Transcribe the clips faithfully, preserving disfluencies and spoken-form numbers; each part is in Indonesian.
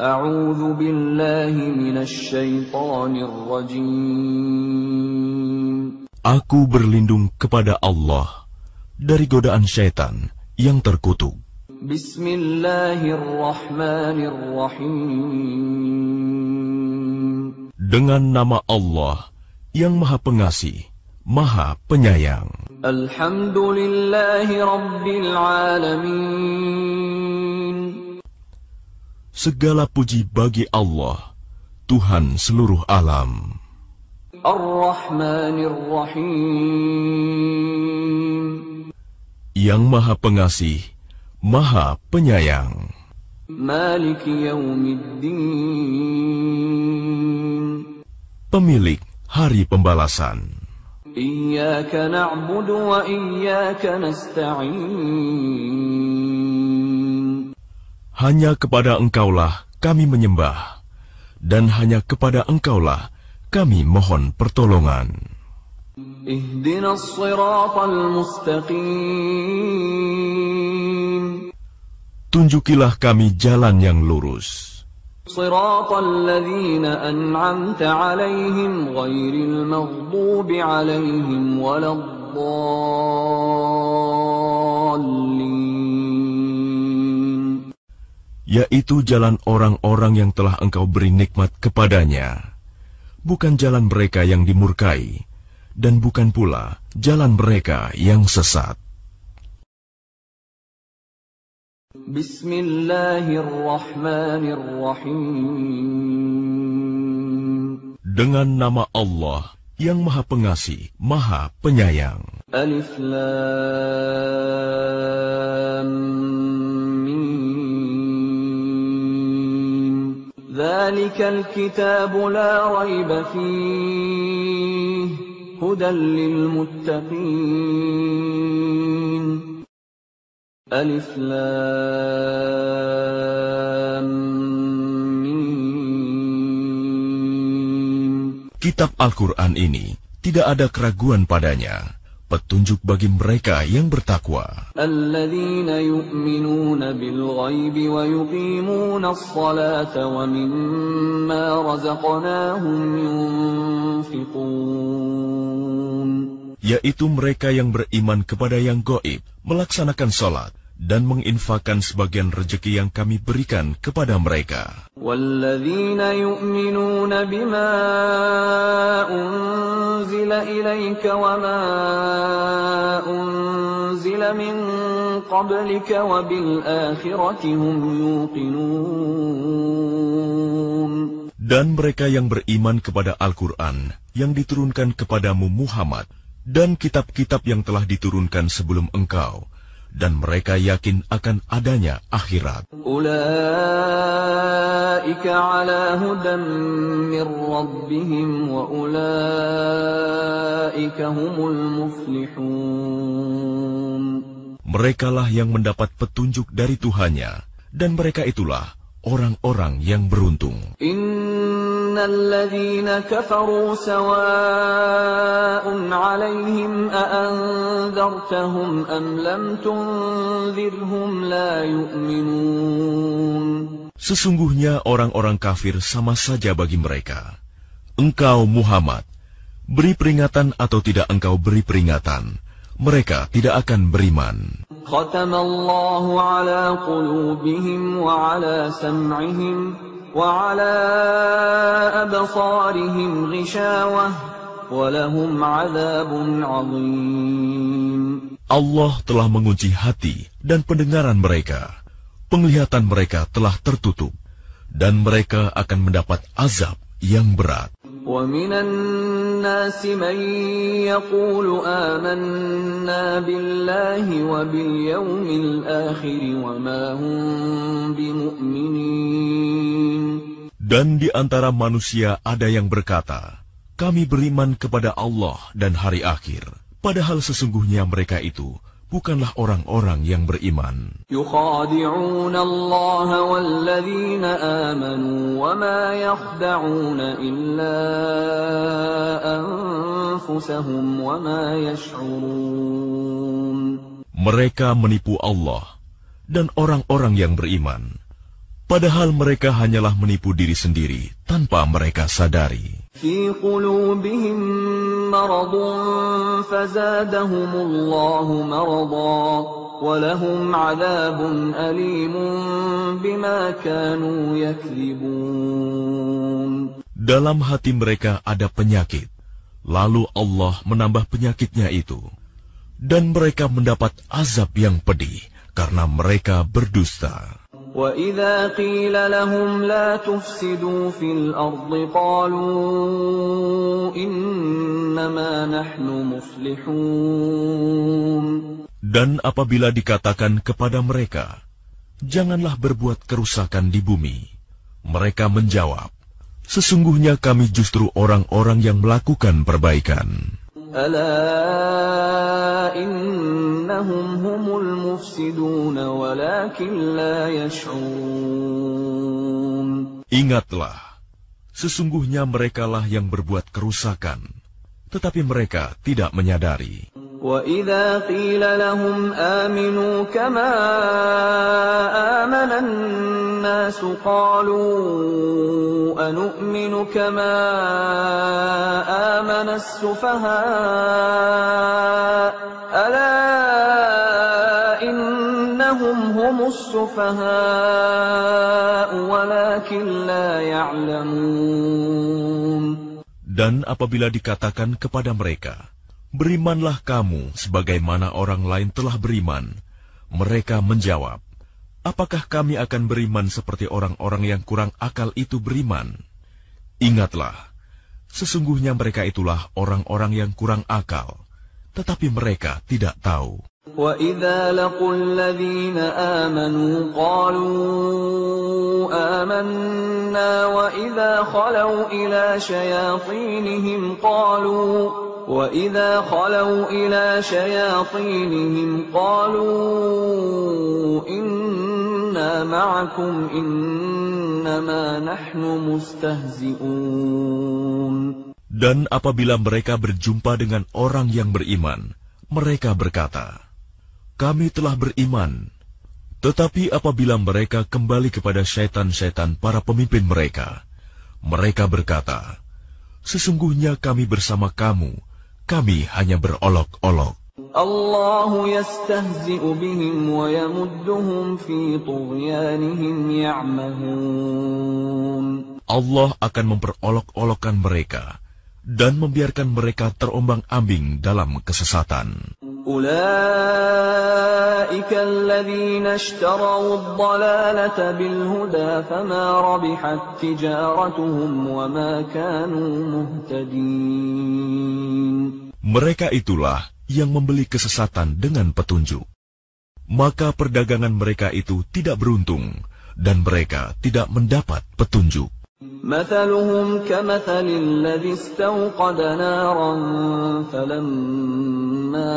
A'udzu billahi minasy syaithanir rajim. Aku berlindung kepada Allah dari godaan syaitan yang terkutuk. Bismillahirrahmanirrahim. Dengan nama Allah yang Maha Pengasih, Maha Penyayang. Alhamdulillahi Rabbil Alamin. Segala puji bagi Allah, Tuhan seluruh alam. Ar-Rahmanir Rahim. Yang Maha Pengasih, Maha Penyayang. Maliki Yaumiddin. Pemilik Hari Pembalasan. Iyyaka na'budu wa iyyaka nasta'in. Hanya kepada Engkaulah kami menyembah, dan hanya kepada Engkaulah kami mohon pertolongan. Ihdinas siratal mustaqim. Tunjukilah kami jalan yang lurus. Siratal ladzina an'amta 'alaihim ghairil maghdubi 'alaihim waladdallin. Yaitu jalan orang-orang yang telah Engkau beri nikmat kepadanya, bukan jalan mereka yang dimurkai, dan bukan pula jalan mereka yang sesat. Bismillahirrahmanirrahim. Dengan nama Allah yang Maha Pengasih, Maha Penyayang. Alif Lam Mim. Dzalikal kitabu la raiba fihi hudan lil muttaqin. Alif Lam Mim. Kitab Al-Quran ini tidak ada keraguan padanya, petunjuk bagi mereka yang bertakwa. Alladzina yu'minuna bil ghaibi wa yuqimuna as-salata wa mimma razaqnahum yunfiqun. Yaitu mereka yang beriman kepada yang gaib, melaksanakan salat, dan menginfakkan sebagian rezeki yang kami berikan kepada mereka. Walladzina yu'minuna bima unzila ilaika wa ma unzila min qablika wa bil akhirati hum yuqinun. Dan mereka yang beriman kepada Al-Quran yang diturunkan kepadamu Muhammad, dan kitab-kitab yang telah diturunkan sebelum engkau, dan mereka yakin akan adanya akhirat. Ulaika ala hudan min rabbihim wa ulaika humul muflihun. Merekalah yang mendapat petunjuk dari Tuhannya, dan mereka itulah orang-orang yang beruntung. Innal ladzina kafaru sawa'un 'alaihim a anzartahum am lam tunzirhum la yu'minun. Sesungguhnya orang-orang kafir sama saja bagi mereka. Engkau Muhammad, beri peringatan atau tidak engkau beri peringatan, mereka tidak akan beriman. Khatamallahu ala qulubihim wa ala sam'ihim wa ala absarihim ghishawah wa lahum 'adzabun 'adzim. Allah telah mengunci hati dan pendengaran mereka. Penglihatan mereka telah tertutup, dan mereka akan mendapat azab yang berat. وَمِنَ النَّاسِ مَن يَقُولُ آمَنَّا بِاللَّهِ وَبِالْيَوْمِ الْآخِرِ وَمَا هُمْ بِمُؤْمِنِينَ. Dan di antara manusia ada yang berkata, kami beriman kepada Allah dan hari akhir, padahal sesungguhnya mereka itu bukanlah orang-orang yang beriman. يُخَادِعُونَ اللَّهَ وَالَّذِينَ آمَنُوا وَمَا يَخْدَعُونَ إِلَّا أَنفُسَهُمْ وَمَا يَشْعُرُونَ. Mereka menipu Allah dan orang-orang yang beriman, Padahal mereka hanyalah menipu diri sendiri tanpa mereka sadari. في قلوبهم مرض فزادهم الله مرضا ولهم عذاب أليم بما كانوا يكذبون. Dalam hati mereka ada penyakit, lalu Allah menambah penyakitnya itu, dan mereka mendapat azab yang pedih karena mereka berdusta. وَإِذَا قِيلَ لَهُمْ لَا تُفْسِدُوا فِي الْأَرْضِ قَالُوا إِنَّمَا نَحْنُ مُصْلِحُونَ. Dan apabila dikatakan kepada mereka, janganlah berbuat kerusakan di bumi, mereka menjawab, sesungguhnya kami justru orang-orang yang melakukan perbaikan. ألا إنهم هم المفسدون ولكن لا يشعرون. Ingatlah, sesungguhnya merekalah yang berbuat kerusakan, tetapi mereka tidak menyadari. وَإِذَا قِيلَ لَهُمْ آمِنُوا كَمَا آمَنَ النَّاسُ قَالُوا أَنُؤْمِنُ كَمَا آمَنَ السُّفَهَاءُ أَلَا إِنَّهُمْ هُمُ السُّفَهَاءُ وَلَكِنْ لَا يَعْلَمُونَ. Dan apabila dikatakan kepada mereka, berimanlah kamu sebagaimana orang lain telah beriman, mereka menjawab, apakah kami akan beriman seperti orang-orang yang kurang akal itu beriman? Ingatlah, sesungguhnya mereka itulah orang-orang yang kurang akal, tetapi mereka tidak tahu. وَإِذَا لَقُوا الَّذِينَ آمَنُوا قَالُوا آمَنَّا وَإِذَا خَلَوْا إِلَى شَيَاطِينِهِمْ قَالُوا وَإِذَا خَلَوْا إِلَى شَيَاطِينِهِمْ قَالُوا إِنَّا مَعَكُمْ إِنَّمَا نَحْنُ مُسْتَهْزِئُونَ. Dan apabila mereka berjumpa dengan orang yang beriman, mereka berkata, kami telah beriman. Tetapi apabila mereka kembali kepada syaitan-syaitan para pemimpin mereka, mereka berkata, sesungguhnya kami bersama kamu, kami hanya berolok-olok. Allahu yastahzi'u bihim wa yamudduhum fi tughyanihim ya'mahun. Allah akan memperolok-olokkan mereka dan membiarkan mereka terombang-ambing dalam kesesatan. Ulaika alladhina ishtaraw ad-dalalata bil huda fama rabihat tijaratuhum wa ma kanu muhtadin. Mereka itulah yang membeli kesesatan dengan petunjuk. Maka perdagangan mereka itu tidak beruntung dan mereka tidak mendapat petunjuk. مثلهم كمثل الذي استوقد نارا فلما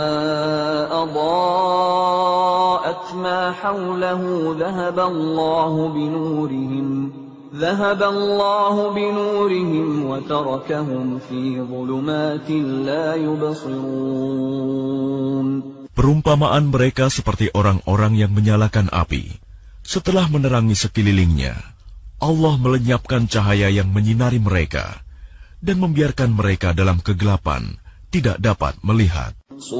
أضاءت ما حوله ذهب الله بنورهم ذهب الله بنورهم وتركهم في ظلمات لا يبصرون. Perumpamaan mereka seperti orang-orang yang menyalakan api. Setelah menerangi sekelilingnya, Allah melenyapkan cahaya yang menyinari mereka dan membiarkan mereka dalam kegelapan, tidak dapat melihat.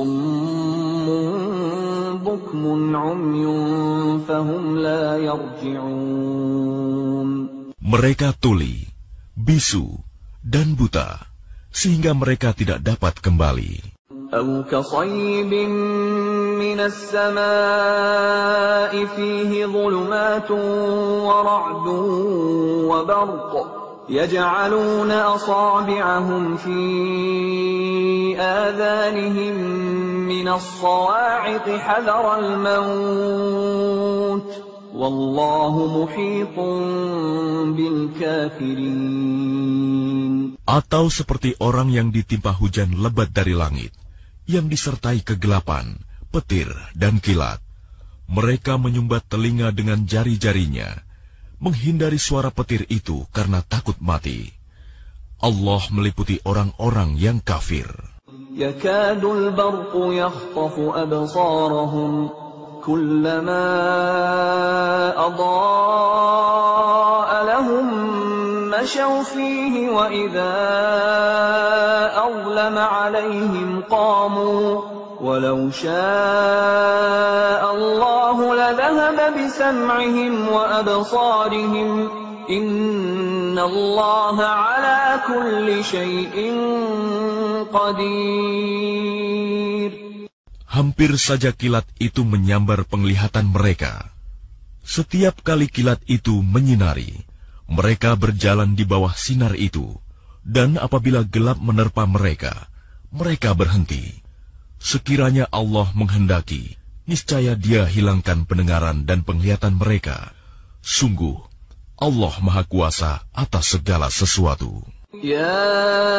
Mereka tuli, bisu, dan buta, sehingga mereka tidak dapat kembali. أو كصيب من السماء فيه ظلمات ورعد وبرق يجعلون أصابعهم في آذانهم من الصواعق حذر الموت والله محيط بالكافرين. Atau seperti orang yang ditimpa hujan lebat dari langit, yang disertai kegelapan, petir, dan kilat. Mereka menyumbat telinga dengan jari-jarinya, menghindari suara petir itu karena takut mati. Allah meliputi orang-orang yang kafir. Yakadul barqu yakhtafu absarahum كلما أضاء لهم مشوا فيه وإذا أظلم عليهم قاموا ولو شاء الله لذهب بسمعهم وأبصارهم إن الله على كل شيء قدير. Hampir saja kilat itu menyambar penglihatan mereka. Setiap kali kilat itu menyinari, mereka berjalan di bawah sinar itu, dan apabila gelap menerpa mereka, mereka berhenti. Sekiranya Allah menghendaki, niscaya Dia hilangkan pendengaran dan penglihatan mereka. Sungguh, Allah Maha Kuasa atas segala sesuatu. يا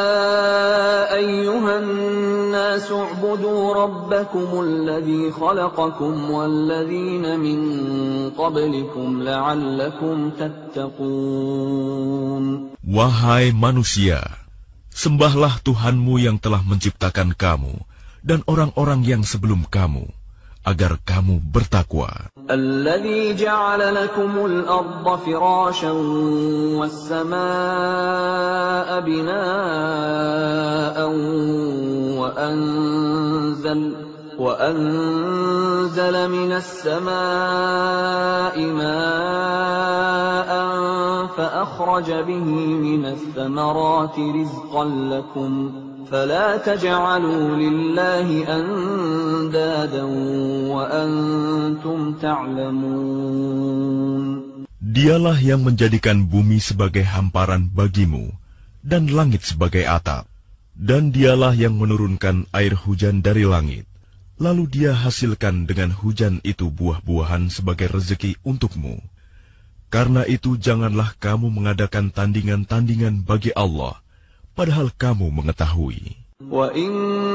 أيها الناس اعبدوا ربكم الذي خلقكم والذين من قبلكم لعلكم تتقون. Wahai manusia, sembahlah Tuhanmu yang telah menciptakan kamu dan orang-orang yang sebelum kamu, agar kamu bertakwa. الذي جعل لكم الأرض فراشا والسماء بناء وأنزل وأنزل من السماء ماء فأخرج به من الثمرات رزقا لكم فلا تجعلوا لله أندادا وأنتم تعلمون. Dialah yang menjadikan bumi sebagai hamparan bagimu dan langit sebagai atap, dan Dialah yang menurunkan air hujan dari langit, lalu Dia hasilkan dengan hujan itu buah-buahan sebagai rezeki untukmu. Karena itu janganlah kamu mengadakan tandingan-tandingan bagi Allah, padahal kamu mengetahui. وَإِن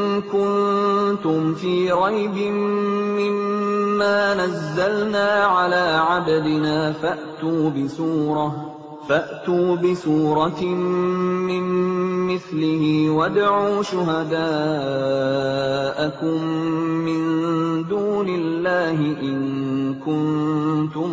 كُنتُمْ فِي رَيْبٍ مِّمَّا نَزَّلْنَا عَلَىٰ عَبْدِنَا فَأْتُوا بِسُورَةٍ فَأْتُوا بِسُورَةٍ مِّن مِّثْلِهِ وَادْعُوا شُهَدَاءَكُم مِّن دُونِ اللَّهِ إِن كُنتُمْ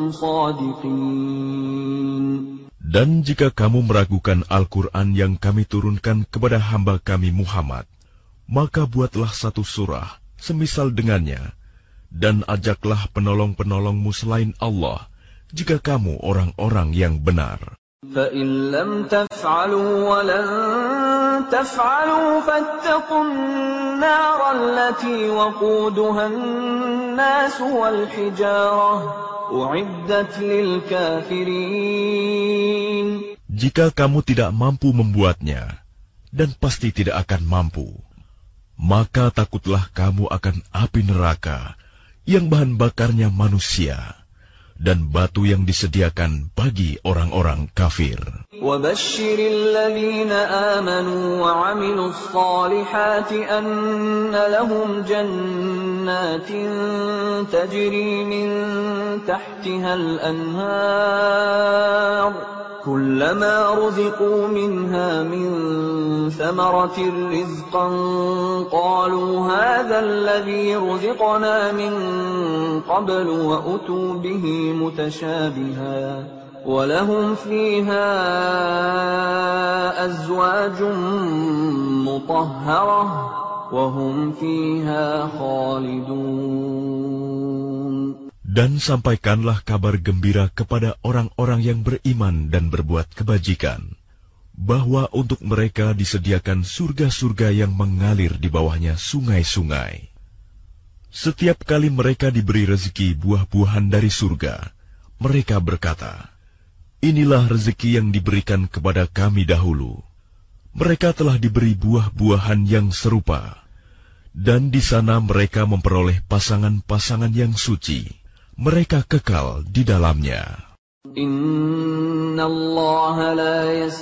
صَادِقِينَ. Dan jika kamu meragukan Al-Quran yang kami turunkan kepada hamba kami Muhammad, maka buatlah satu surah semisal dengannya, dan ajaklah penolong-penolongmu selain Allah, jika kamu orang-orang yang benar. فَإِن لَّمْ تَفْعَلُوا وَلَن تَفْعَلُوا فَاتَّقُوا النَّارَ الَّتِي وَقُودُهَا النَّاسُ وَالْحِجَارَةُ أُعِدَّتْ لِلْكَافِرِينَ. Jika kamu tidak mampu membuatnya, dan pasti tidak akan mampu, maka takutlah kamu akan api neraka yang bahan bakarnya manusia dan batu yang disediakan bagi orang-orang kafir. وَبَشِّرِ الَّذِينَ آمَنُوا وَعَمِلُوا الصَّالِحَاتِ أَنَّ لَهُمْ جَنَّاتٍ تَجْرِي مِن تَحْتِهَا الْأَنْهَارُ كُلَّمَا رُزِقُوا مِنْهَا مِن ثَمَرَةٍ رِّزْقًا قَالُوا هَٰذَا الَّذِي رُزِقْنَا مِن قَبْلُ وَأُتُوا بِهِ مُتَشَابِهًا وَلَهُمْ فِيهَا أَزْوَاجٌ مُّطَهَّرَةٌ وَهُمْ فِيهَا خَالِدُونَ. Dan sampaikanlah kabar gembira kepada orang-orang yang beriman dan berbuat kebajikan, bahwa untuk mereka disediakan surga-surga yang mengalir di bawahnya sungai-sungai. Setiap kali mereka diberi rezeki buah-buahan dari surga, mereka berkata, "Inilah rezeki yang diberikan kepada kami dahulu." Mereka telah diberi buah-buahan yang serupa, dan di sana mereka memperoleh pasangan-pasangan yang suci. Mereka kekal di dalamnya. Inna Allah la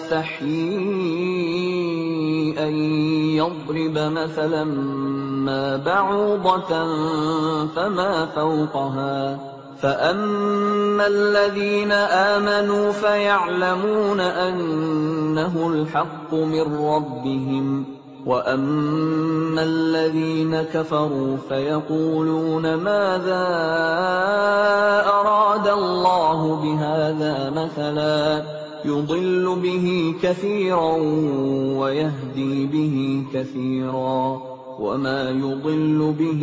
yastahyi an yadriba mathalan ma ba'udatan fama fawqaha فَأَمَّا الَّذِينَ آمَنُوا فَيَعْلَمُونَ أَنَّهُ الْحَقُّ مِنْ رَبِّهِمْ وَأَمَّا الَّذِينَ كَفَرُوا فَيَقُولُونَ مَاذَا أَرَادَ اللَّهُ بِهَذَا مَثَلًا يُضِلُّ بِهِ كَثِيرًا وَيَهْدِي بِهِ كَثِيرًا وَمَا يُضِلُّ بِهِ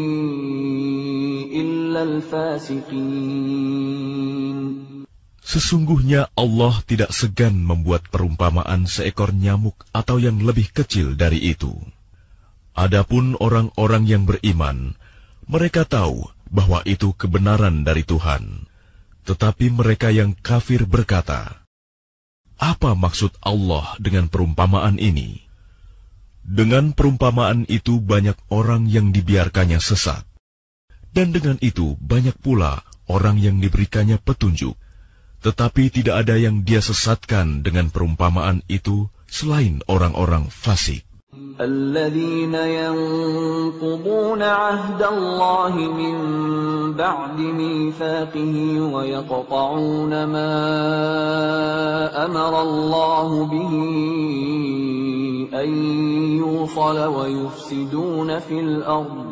إِلَّا الْفَاسِقِينَ. Sesungguhnya Allah tidak segan membuat perumpamaan seekor nyamuk atau yang lebih kecil dari itu. Adapun orang-orang yang beriman, mereka tahu bahwa itu kebenaran dari Tuhan. Tetapi mereka yang kafir berkata, apa maksud Allah dengan perumpamaan ini? Dengan perumpamaan itu banyak orang yang dibiarkannya sesat. Dan dengan itu banyak pula orang yang diberikannya petunjuk. Tetapi tidak ada yang dia sesatkan dengan perumpamaan itu selain orang-orang fasik. الَّذِينَ يَنقُضُونَ عَهْدَ اللَّهِ مِن بَعْدِ مِيثَاقِهِ وَيَقْطَعُونَ مَا أَمَرَ اللَّهُ بِهِ أَن يُوصَلَ وَيُفْسِدُونَ فِي الْأَرْضِ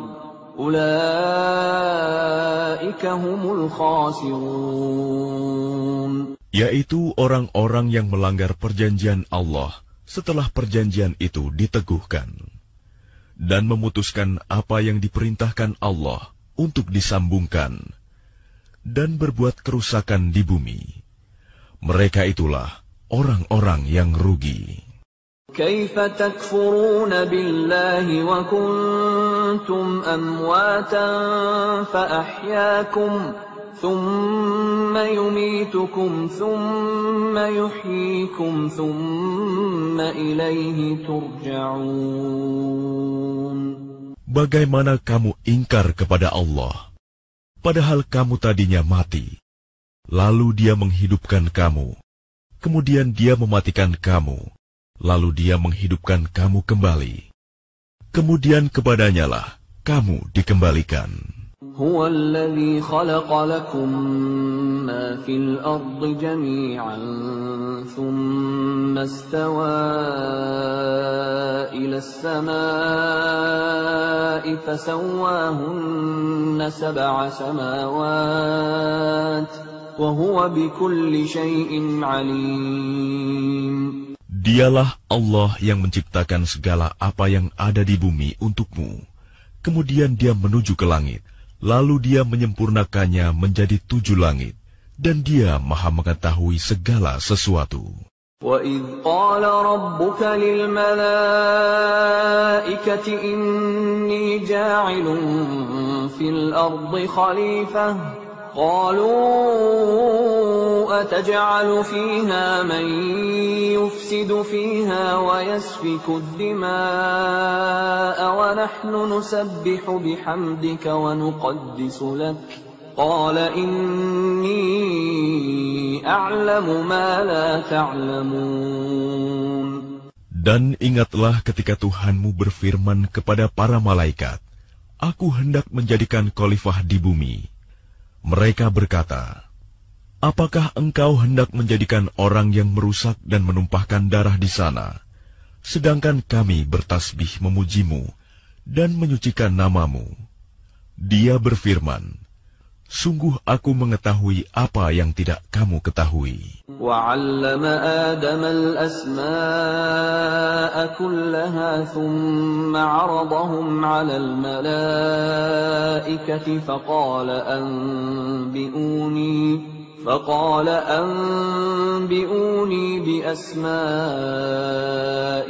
أُولَئِكَ هُمُ الْخَاسِرُونَ. Yaitu orang-orang yang melanggar perjanjian Allah setelah perjanjian itu diteguhkan, dan memutuskan apa yang diperintahkan Allah untuk disambungkan, dan berbuat kerusakan di bumi. Mereka itulah orang-orang yang rugi. كيف تكفرون بالله وكنتم أمواتا فأحياكم ثم يميتكم ثم يحييكم ثم إليه ترجعون. Bagaimana kamu ingkar kepada Allah, padahal kamu tadinya mati, lalu Dia menghidupkan kamu, kemudian Dia mematikan kamu, lalu Dia menghidupkan kamu kembali. Kemudian kepadanya-lah kamu dikembalikan. هو الذي خلق لكم ما في الأرض جميعا ثم استوى إلى السماء فسواهن سبع سماوات وهو بكل شيء عليم. Dialah Allah yang menciptakan segala apa yang ada di bumi untukmu. Kemudian Dia menuju ke langit, lalu Dia menyempurnakannya menjadi tujuh langit, dan Dia Maha mengetahui segala sesuatu. وَإِذْ قَالَ رَبُّكَ لِلْمَلَائِكَةِ إِنِّي جَاعِلٌ فِي الْأَرْضِ خَلِيفَةً قَالُوا أَتَجْعَلُ فِيهَا مَن يُفْسِدُ فِيهَا وَيَسْفِكُ الدِّمَاءَ وَنَحْنُ نُسَبِّحُ بِحَمْدِكَ وَنُقَدِّسُ لَكَ قَالَ إِنِّي أَعْلَمُ مَا لَا تَعْلَمُونَ. Dan ingatlah ketika Tuhanmu berfirman kepada para malaikat, Aku hendak menjadikan khalifah di bumi. Mereka berkata, apakah engkau hendak menjadikan orang yang merusak dan menumpahkan darah di sana, sedangkan kami bertasbih memujimu dan menyucikan namamu? Dia berfirman, sungguh aku mengetahui apa yang tidak kamu ketahui. وَعَلَّمَ آدَمَ الْأَسْمَاءَ كُلَّهَا ثُمَّ عَرَضَهُمْ عَلَى الْمَلَائِكَةِ فَقَالَ أَنبِئُونِي فَقَالَ أَنبِئُونِي بِأَسْمَاءِ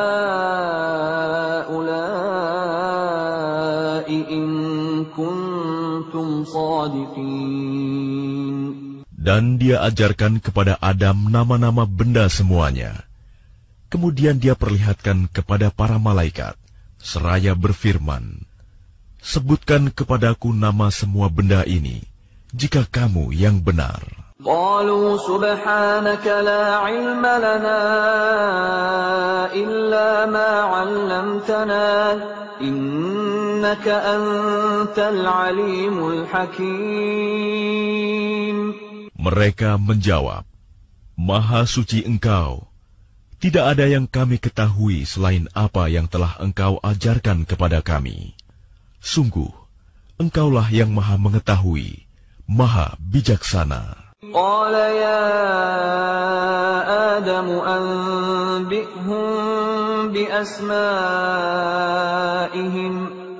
هَؤُلَاءِ إِن كُنتُمْ صَادِقِينَ. Dan Dia ajarkan kepada Adam nama-nama benda semuanya. Kemudian Dia perlihatkan kepada para malaikat, seraya berfirman, sebutkan kepadaku nama semua benda ini, jika kamu yang benar. قالوا سبحانك لا علم لنا إلا ما علمتنا إنك أنت العليم الحكيم. Mereka menjawab, Maha suci Engkau, Tidak ada yang kami ketahui selain apa yang telah engkau ajarkan kepada kami. Sungguh, engkaulah yang maha mengetahui, maha bijaksana. Qala ya Adam anbi'hum bi asma'ihim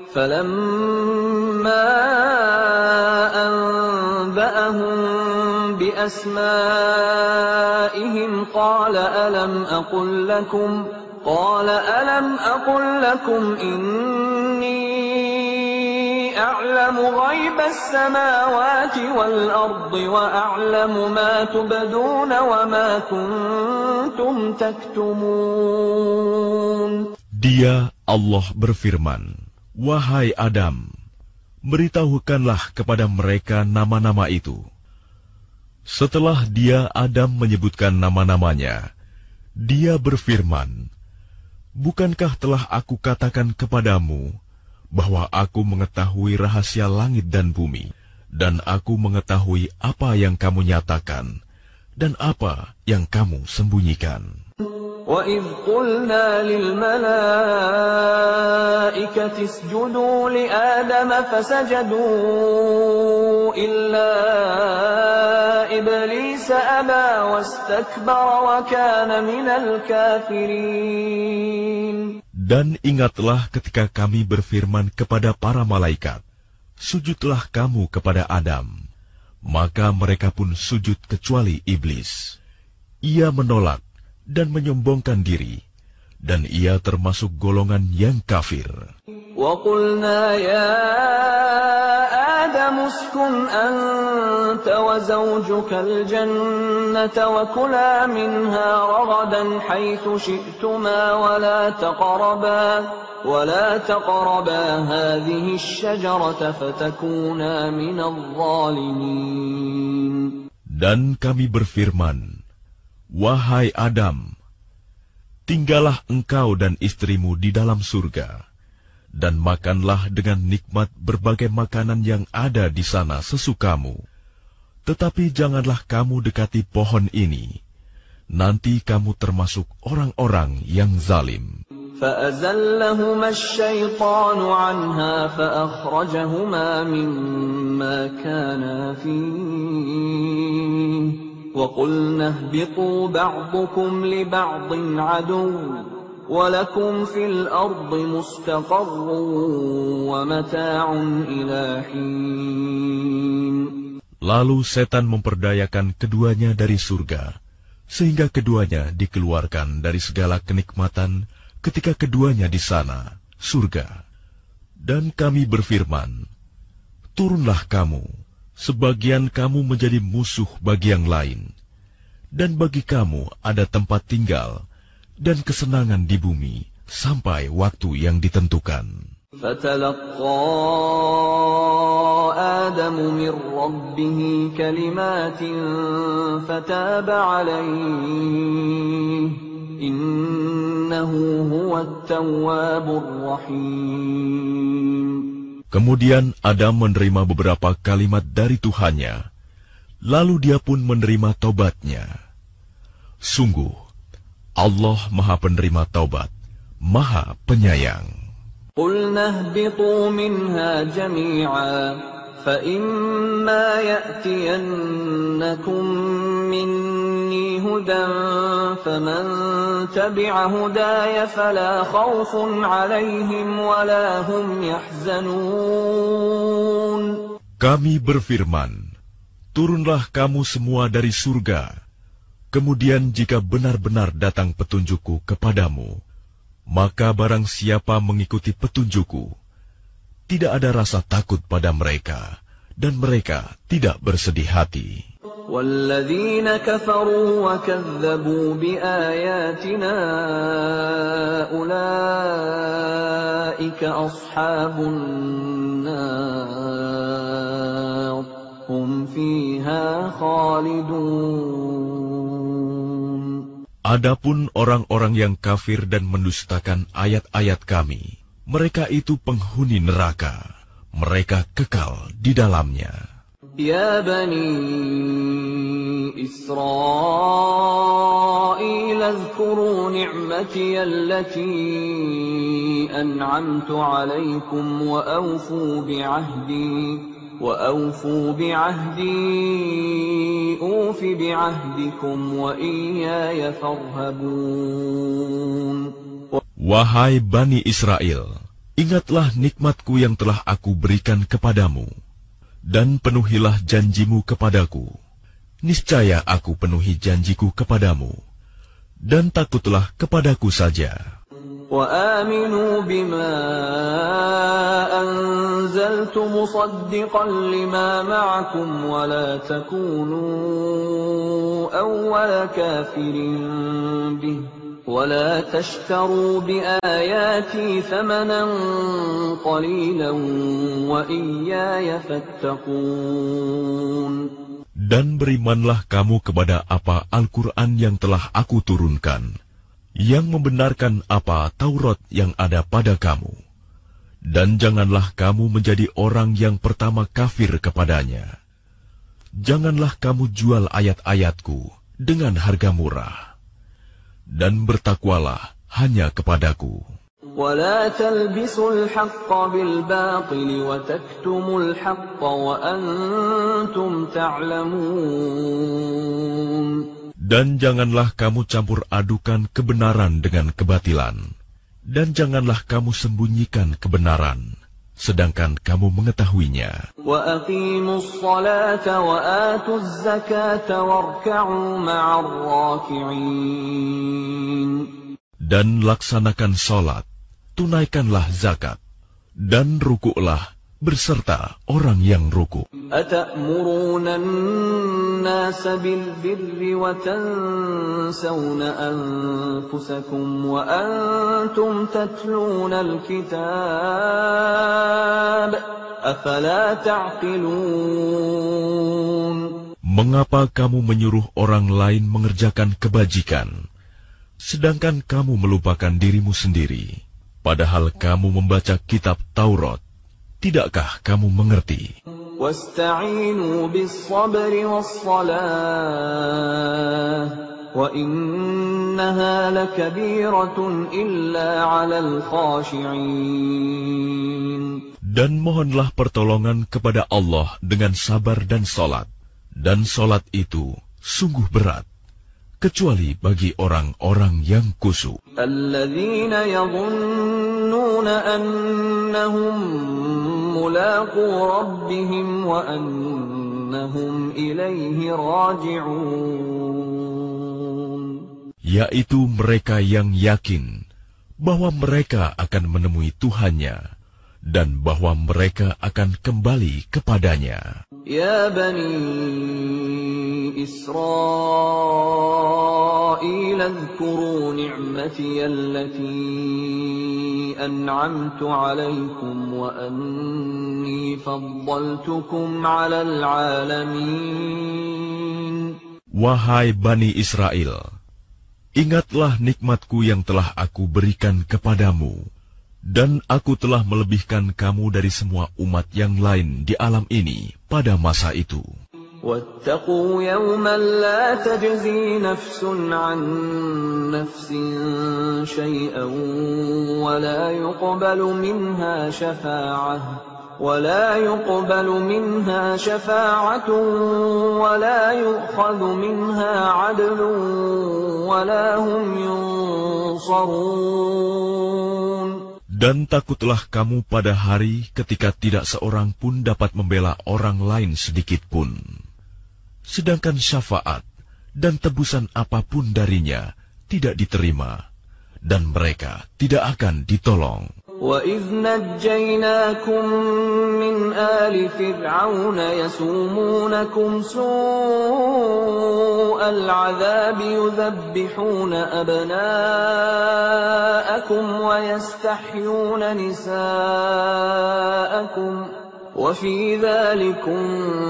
falamma anba'ahum bi asma'ihim qala alam aqul lakum qala alam aqul lakum inni أعلم غيب السماوات والأرض وأعلم ما تبدون وما كنتم تكتمون. Dia, Allah berfirman, wahai Adam, beritahukanlah kepada mereka nama-nama itu. Setelah dia, Adam, menyebutkan nama-namanya, dia berfirman, bukankah telah aku katakan kepadamu bahwa aku mengetahui rahasia langit dan bumi, dan aku mengetahui apa yang kamu nyatakan, dan apa yang kamu sembunyikan. وَإِذْ قُلْنَا لِلْمَلَائِكَةِ اسْجُدُوا لِآدَمَ فَسَجَدُوا إِلَّا إِبْلِيسَ أَبَى وَاسْتَكْبَرَ وَكَانَ مِنَ الْكَافِرِينَ. Dan ingatlah ketika kami berfirman kepada para malaikat, sujudlah kamu kepada Adam. Maka mereka pun sujud kecuali iblis. Ia menolak dan menyombongkan diri, dan ia termasuk golongan yang kafir. وَقُلْنَا يَا آدَمُ اسْكُنْ أَنْتَ وَزَوْجُكَ الْجَنَّةَ وَكُلَا مِنْهَا رَغَدًا حَيْثُ شِئْتُمَا وَلَا تَقْرَبَا وَلَا تَقْرَبَا هَذِهِ الشَّجَرَةَ فَتَكُونَا مِنَ الظَّالِمِينَ. Dan kami berfirman, wahai Adam, tinggallah engkau dan istrimu di dalam surga, dan makanlah dengan nikmat berbagai makanan yang ada di sana sesukamu. Tetapi janganlah kamu dekati pohon ini, nanti kamu termasuk orang-orang yang zalim. فَأَزَلَّهُمَا الشَّيْطَانُ عَنْهَا فَأَخْرَجَهُمَا مِمَّا كَانَا فِيهِ وَقُلْنَا اهْبِطُوا بَعْضُكُمْ لِبَعْضٍ عَدُوٌّ وَلَكُمْ فِي الْأَرْضِ مُسْتَقَرٌّ وَمَتَاعٌ إِلَى حِينٍ. Lalu setan memperdayakan keduanya dari surga, sehingga keduanya dikeluarkan dari segala kenikmatan ketika keduanya di sana, surga. Dan kami berfirman, turunlah kamu, sebagian kamu menjadi musuh bagi yang lain, dan bagi kamu ada tempat tinggal dan kesenangan di bumi sampai waktu yang ditentukan. فَتَلَقَّى آدَمُ مِنْ رَبِّهِ كَلِمَاتٍ فَتَابَ عَلَيْهِ إِنَّهُ هُوَ التَّوَّابُ الرَّحِيمُ. Kemudian Adam menerima beberapa kalimat dari Tuhannya, lalu dia pun menerima taubatnya. Sungguh, Allah Maha Penerima Taubat, Maha Penyayang. قُلْنَا اهْبِطُوا مِنْهَا جَمِيعًا فَإِمَّا يَأْتِيَنَّكُمْ مِنِّي هُدًى فَمَنْ تَبِعَ هُدَايَ فَلَا خَوْفٌ عَلَيْهِمْ وَلَا هُمْ يَحْزَنُونَ. Kami berfirman, turunlah kamu semua dari surga. Kemudian jika benar-benar datang petunjukku kepadamu, maka barang siapa mengikuti petunjukku, tidak ada rasa takut pada mereka, dan mereka tidak bersedih hati. وَالَّذِينَ كَفَرُوا وَكَذَّبُوا بِآيَاتِنَا أُولَئِكَ أَصْحَابُ النَّارِ هُمْ فِيهَا خَالِدُونَ. Adapun orang-orang yang kafir dan mendustakan ayat-ayat kami, mereka itu penghuni neraka, mereka kekal di dalamnya. Ya Bani Israel اذكروا نعمتي التي أنعمت عليكم وأوفوا بعهدي وأوفوا بعهدي أوف بعهدكم وإياي فارهبون. Wahai Bani Israel, ingatlah nikmatku yang telah aku berikan kepadamu, dan penuhilah janjimu kepadaku. Niscaya aku penuhi janjiku kepadamu, dan takutlah kepadaku saja. وآمنوا بما أنزلت مصدقا لما معكم ولا تكونوا أول كافر به ولا تشتروا بآياتي ثمنا قليلا وإياي فاتقون. Dan berimanlah kamu kepada apa Al-Quran yang telah aku turunkan, yang membenarkan apa Taurat yang ada pada kamu. Dan janganlah kamu menjadi orang yang pertama kafir kepadanya. Janganlah kamu jual ayat-ayatku dengan harga murah. Dan bertakwalah hanya kepadaku. ولا تلبسوا الحق بالباطل وتكتموا الحق وأنتم تعلمون. Dan janganlah kamu campur adukan kebenaran dengan kebatilan, dan janganlah kamu sembunyikan kebenaran, sedangkan kamu mengetahuinya. وأقيموا الصلاة وآتوا الزكاة واركعوا مع الراكعين. Dan laksanakan salat, tunaikanlah zakat, dan rukuklah berserta orang yang rukuk. أتأمرون الناس بالبر وتنسون أنفسكم وأنتم تتلون الكتاب أفلا تعقلون. Mengapa kamu menyuruh orang lain mengerjakan kebajikan, sedangkan kamu melupakan dirimu sendiri, padahal kamu membaca kitab Taurat? Tidakkah kamu mengerti? وَاسْتَعِينُوا بِالصَّبْرِ وَالصَّلَاةِ وَإِنَّهَا لَكَبِيرَةٌ إِلَّا عَلَى الْخَاشِعِينَ. Dan mohonlah pertolongan kepada Allah dengan sabar dan salat, dan salat itu sungguh berat, kecuali bagi orang-orang yang khusyuk. الَّذِينَ يَظُنُّونَ أَنَّهُمْ مُلَاقُو رَبِّهِمْ وَأَنَّهُمْ إِلَيْهِ رَاجِعُونَ. Yaitu mereka yang yakin bahwa mereka akan menemui Tuhannya, dan bahwa mereka akan kembali kepadanya. Ya Bani Israel, اذكروا نعمتي التي أنعمت عليكم وأني فضلتكم على العالمين. Wahai Bani Israel, ingatlah nikmatku yang telah aku berikan kepadamu, dan aku telah melebihkan kamu dari semua umat yang lain di alam ini pada masa itu. وَاتَّقُوا يَوْمًا لَا تَجْزِي نَفْسٌ عَن نَّفْسٍ شَيْئًا وَلَا يُقْبَلُ مِنْهَا شَفَاعَةٌ وَلَا يُقْبَلُ مِنْهَا شَفَاعَةٌ وَلَا يُؤْخَذُ مِنْهَا عَدْلٌ وَلَا هُمْ يُنصَرُونَ. Dan takutlah kamu pada hari ketika tidak seorang pun dapat membela orang lain sedikit pun. Sedangkan syafaat dan tebusan apapun darinya tidak diterima, dan mereka tidak akan ditolong. وَإِذْ نَجَّيْنَاكُمْ مِنْ آلِ فِرْعَوْنَ يَسُومُونَكُمْ سُوءَ الْعَذَابِ يُذَبِّحُونَ أَبْنَاءَكُمْ وَيَسْتَحْيُونَ نِسَاءَكُمْ وَفِي ذَلِكُمْ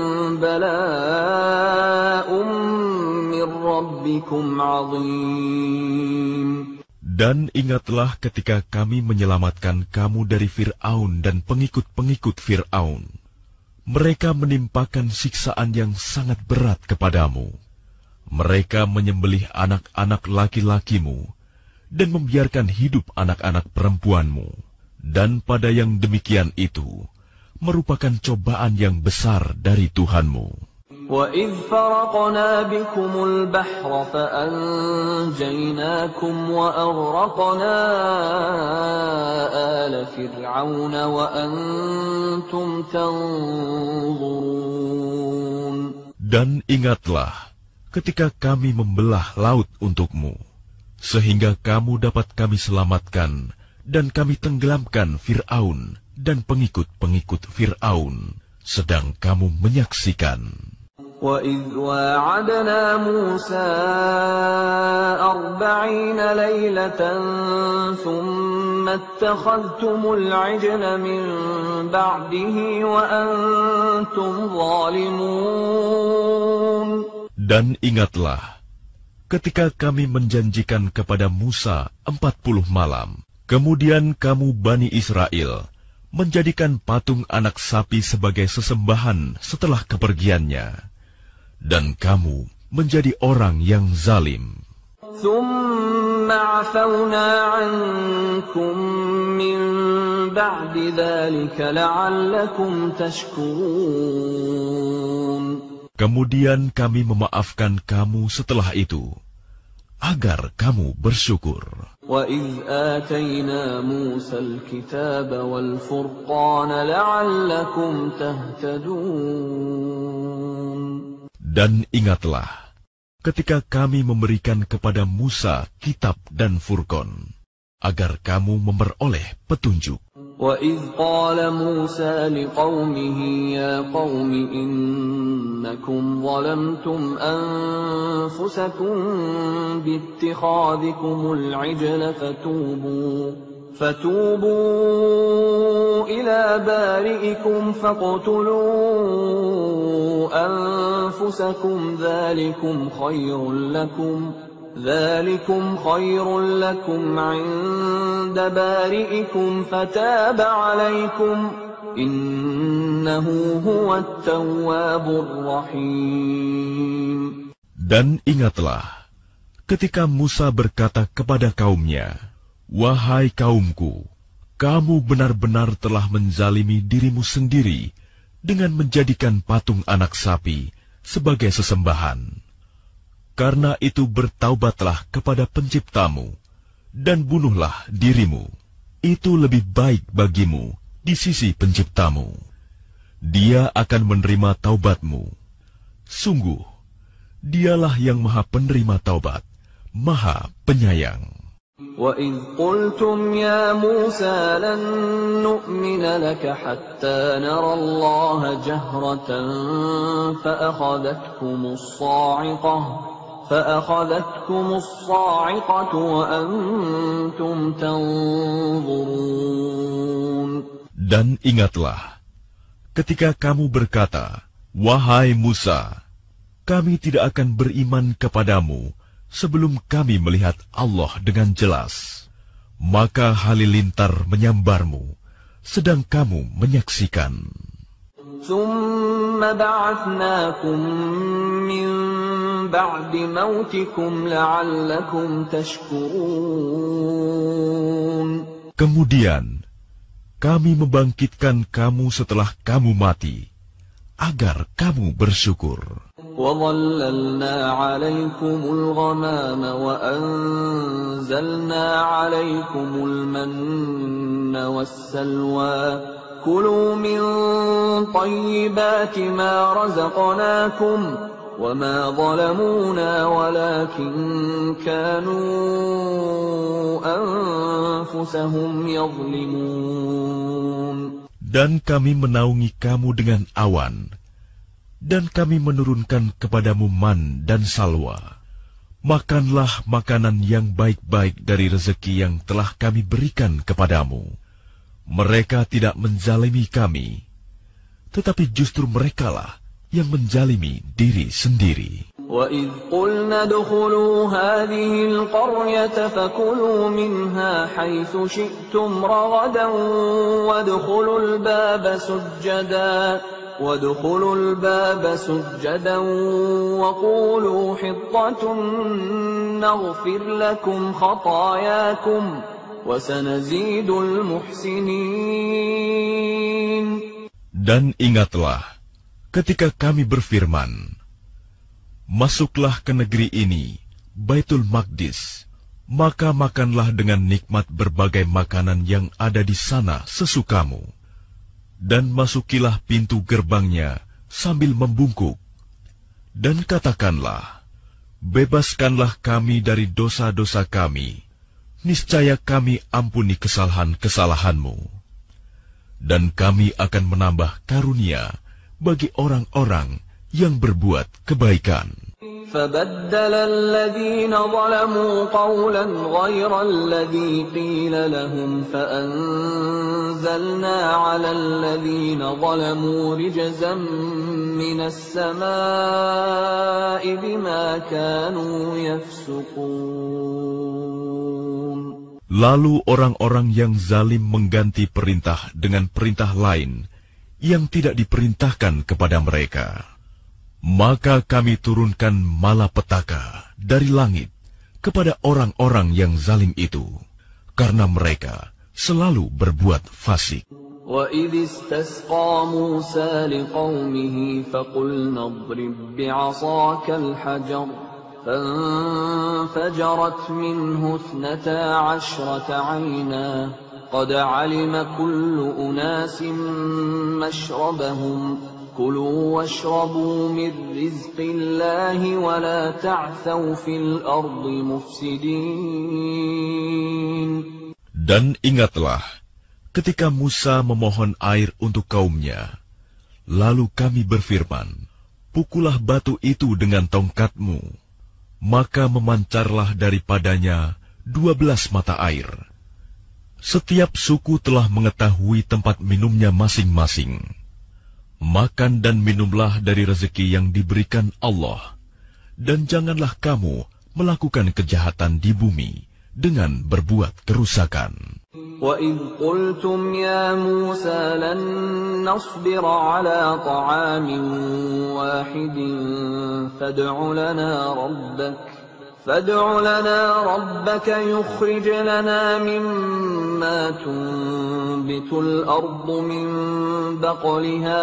بَلَاءٌ مِّن رَّبِّكُمْ عَظِيمٌ. Dan ingatlah ketika kami menyelamatkan kamu dari Fir'aun dan pengikut-pengikut Fir'aun. Mereka menimpakan siksaan yang sangat berat kepadamu. Mereka menyembelih anak-anak laki-lakimu dan membiarkan hidup anak-anak perempuanmu. Dan pada yang demikian itu merupakan cobaan yang besar dari Tuhanmu. وَإِذْ فَرَقْنَا بِكُمُ الْبَحْرَ فَأَنْجَيْنَاكُمْ وَأَغْرَقْنَا آلَ فِرْعَوْنَ وَأَنْتُمْ تَنْظُرُونَ. Dan ingatlah ketika kami membelah laut untukmu, sehingga kamu dapat kami selamatkan dan kami tenggelamkan Fir'aun dan pengikut-pengikut Fir'aun, sedang kamu menyaksikan. وَإِذْ وَاعَدْنَا مُوسَىٰ أَرْبَعِينَ لَيْلَةً ثُمَّ اتَّخَذْتُمُ الْعِجْلَ مِن بَعْدِهِ وَأَنْتُمْ ظَالِمُونَ. Dan ingatlah ketika kami menjanjikan kepada Musa empat puluh malam, kemudian kamu Bani Israel menjadikan patung anak sapi sebagai sesembahan setelah kepergiannya. Dan kamu menjadi orang yang zalim. ثُمَّ عَفَوْنَا عَنْكُمْ مِنْ بَعْدِ ذَلِكَ لَعَلَّكُمْ تَشْكُرُونَ. Kemudian kami memaafkan kamu setelah itu, agar kamu bersyukur. وَإِذْ آتَيْنَا مُوسَى الْكِتَابَ وَالْفُرْقَانَ لَعَلَّكُمْ تَهْتَدُونَ. Dan ingatlah ketika kami memberikan kepada Musa kitab dan Furqan, agar kamu memperoleh petunjuk. وَإِذْ قَالَ مُوسَى لِقَوْمِهِ يَا قَوْمِ إِنَّكُمْ ظَلَمْتُمْ أَنفُسَكُمْ بِاتِّخَاذِكُمُ الْعِجْلَ فَتُوبُوا فَتُوبُوا إِلَى بَارِئِكُمْ فَاقْتُلُوا أَنفُسَكُمْ ذَلِكُمْ خَيْرٌ لَكُمْ ذَلِكُمْ خَيْرٌ لَكُمْ عِندَ بَارِئِكُمْ فَتَابَ عَلَيْكُمْ إِنَّهُ هُوَ التَّوَّابُ الرَّحِيمُ. Dan ingatlah ketika Musa berkata kepada kaumnya, "Wahai kaumku, kamu benar-benar telah menzalimi dirimu sendiri dengan menjadikan patung anak sapi sebagai sesembahan. Karena itu bertaubatlah kepada Penciptamu, dan bunuhlah dirimu. Itu lebih baik bagimu di sisi Penciptamu. Dia akan menerima taubatmu. Sungguh, Dialah yang Maha Penerima Taubat, Maha Penyayang." وَإِذْ قُلْتُمْ يَا مُوسَى لَن نُّؤْمِنَ لَكَ حَتَّىٰ نَرَى اللَّهَ جَهْرَةً فَأَخَذَتْكُمُ الصَّاعِقَةُ فَأَخَذَتْكُمُ الصَّاعِقَةُ وَأَنْتُمْ تَنظُرُونَ. Dan ingatlah, ketika kamu berkata, "Wahai Musa, kami tidak akan beriman kepadamu sebelum kami melihat Allah dengan jelas." Maka halilintar menyambarmu, sedang kamu menyaksikan. ثُمَّ بَعَثْنَاكُمْ مِنْ بَعْدِ مَوْتِكُمْ لَعَلَّكُمْ تَشْكُرُونَ. Kemudian kami membangkitkan kamu setelah kamu mati, agar kamu bersyukur. وَظَلَّلْنَا عَلَيْكُمُ الْغَمَامَ وَأَنزَلْنَا عَلَيْكُمُ الْمَنَّ وَالسَّلْوَىٰ كُلُوا مِن طَيِّبَاتِ مَا رَزَقْنَاكُمْ وَمَا ظَلَمُونَا وَلَٰكِن كَانُوا أَنفُسَهُمْ يَظْلِمُونَ. Dan kami menaungi kamu dengan awan, dan kami menurunkan kepadamu man dan salwa. Makanlah makanan yang baik-baik dari rezeki yang telah kami berikan kepadamu. Mereka tidak menzalimi kami, tetapi justru merekalah yang menzalimi diri sendiri. وَإِذْ قُلْنَا ادْخُلُوا هَٰذِهِ الْقَرْيَةَ فَكُلُوا مِنْهَا حَيْثُ شِئْتُمْ رَغَدًا وَادْخُلُوا الْبَابَ سُجَّدًا وَادْخُلُوا الْبَابَ سُجَّدًا وَقُولُوا حِطَّةٌ نَغْفِرْ لَكُمْ خَطَايَاكُمْ وَسَنَزِيدُ الْمُحْسِنِينَ. Dan ingatlah ketika kami berfirman, masuklah ke negeri ini, Baitul Maqdis, maka makanlah dengan nikmat berbagai makanan yang ada di sana sesukamu. Dan masukilah pintu gerbangnya sambil membungkuk. Dan katakanlah, bebaskanlah kami dari dosa-dosa kami, niscaya kami ampuni kesalahan-kesalahanmu. Dan kami akan menambah karunia bagi orang-orang yang berbuat kebaikan. فَبَدَّلَ الَّذِينَ ظَلَمُوا قَوْلًا غَيْرَ الَّذِي قِيلَ لَهُمْ فَأَنزَلْنَا عَلَى الَّذِينَ ظَلَمُوا رِجْزًا مِّنَ السَّمَاءِ بِمَا كَانُوا يَفْسُقُونَ. Lalu orang-orang yang zalim mengganti perintah dengan perintah lain yang tidak diperintahkan kepada mereka. Maka kami turunkan malapetaka dari langit kepada orang-orang yang zalim itu, karena mereka selalu berbuat fasik. وَإِذِ اسْتَسْقَى مُوسَى لِقَوْمِهِ فَقُلْنَا اضْرِبْ بِعَصَاكَ الْحَجَرَ فَانفَجَرَتْ مِنْهُ اثْنَتَا عَشْرَةَ عَيْنًا قَدْ عَلِمَ كُلُّ أُنَاسٍ مَّشْرَبَهُمْ كُلُوا وَاشْرَبُوا مِن رِّزْقِ اللَّهِ وَلَا تَعْثَوْا فِي الْأَرْضِ مُفْسِدِينَ. Dan ingatlah ketika Musa memohon air untuk kaumnya, lalu kami berfirman, pukullah batu itu dengan tongkatmu, maka memancarlah daripadanya dua belas mata air. Setiap suku telah mengetahui tempat minumnya masing-masing. Makan dan minumlah dari rezeki yang diberikan Allah, dan janganlah kamu melakukan kejahatan di bumi dengan berbuat kerusakan. وَإِذْ قُلْتُمْ يَا مُوسَى لَن نَّصْبِرَ عَلَىٰ طَعَامٍ وَاحِدٍ فَادْعُ لَنَا رَبَّكَ فَادْعُ لَنَا رَبَّكَ يُخْرِجْ لَنَا مِمَّا تُنبِتُ الْأَرْضُ مِن بَقْلِهَا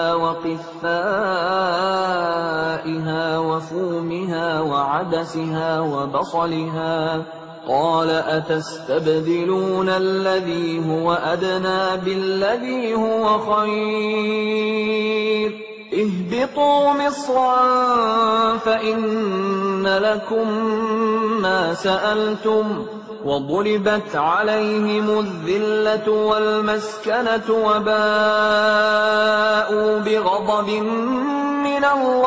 وَقِثَّائِهَا وَفُومِهَا وَعَدَسِهَا وَبَصَلِهَا قَالَ أَتَسْتَبْدِلُونَ الَّذِي هُوَ أَدْنَىٰ بِالَّذِي هُوَ خَيْرٌ اهْبِطُوا مِصْرًا فَإِنَّ لَكُم مَّا سَأَلْتُمْ وَضُرِبَتْ عَلَيْهِمُ الذِّلَّةُ وَالْمَسْكَنَةُ وَبَاءُوا بِغَضَبٍ مِّنَ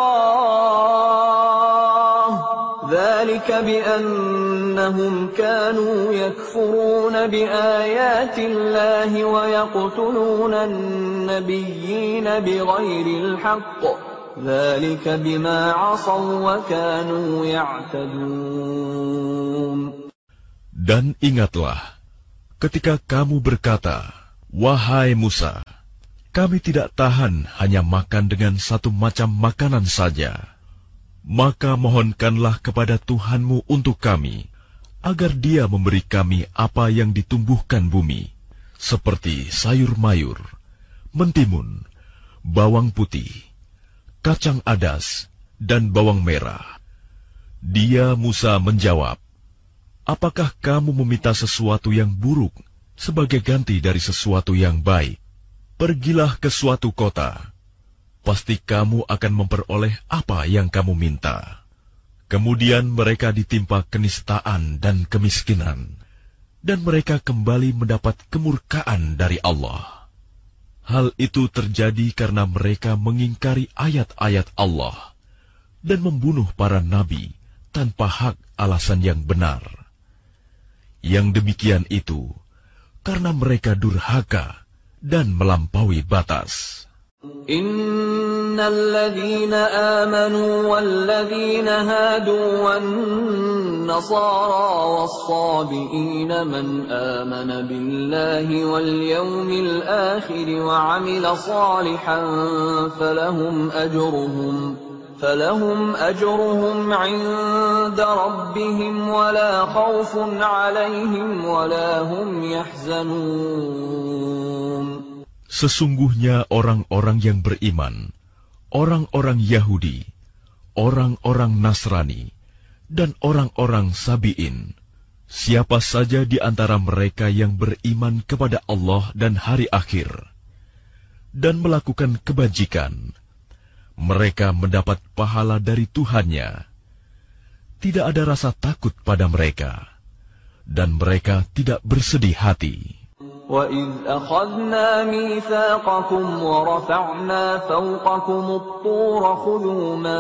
اللَّهِ ذَلِكَ بِأَنَّهُمْ كَانُوا يَكْفُرُونَ بِآيَاتِ اللَّهِ وَيَقْتُلُونَ النَّبِيِّينَ بِغَيْرِ الْحَقِّ ذَلِكَ بِمَا عَصَوْا وَكَانُوا يَعْتَدُونَ. Dan ingatlah ketika kamu berkata, wahai Musa, kami tidak tahan hanya makan dengan satu macam makanan saja. Maka mohonkanlah kepada Tuhanmu untuk kami, agar Dia memberi kami apa yang ditumbuhkan bumi, seperti sayur mayur, mentimun, bawang putih, kacang adas, dan bawang merah. Dia Musa menjawab, apakah kamu meminta sesuatu yang buruk sebagai ganti dari sesuatu yang baik? Pergilah ke suatu kota, pasti kamu akan memperoleh apa yang kamu minta. Kemudian mereka ditimpa kenistaan dan kemiskinan, dan mereka kembali mendapat kemurkaan dari Allah. Hal itu terjadi karena mereka mengingkari ayat-ayat Allah dan membunuh para nabi tanpa hak alasan yang benar. Yang demikian itu karena mereka durhaka dan melampaui batas. إِنَّ الذين آمنوا والذين هادوا والنصارى والصابئين من آمن بالله واليوم الآخر وعمل صالحا فلهم أجرهم فلهم أجرهم عند ربهم ولا خوف عليهم ولا هم يحزنون. Sesungguhnya orang-orang yang beriman, orang-orang Yahudi, orang-orang Nasrani, dan orang-orang Sabi'in, siapa saja di antara mereka yang beriman kepada Allah dan hari akhir, dan melakukan kebajikan, mereka mendapat pahala dari Tuhannya. Tidak ada rasa takut pada mereka, dan mereka tidak bersedih hati. وَإِذْ أَخَذْنَا مِيثَاقَكُمْ وَرَفَعْنَا فَوْقَكُمُ الطُّورَ خُذُوا مَا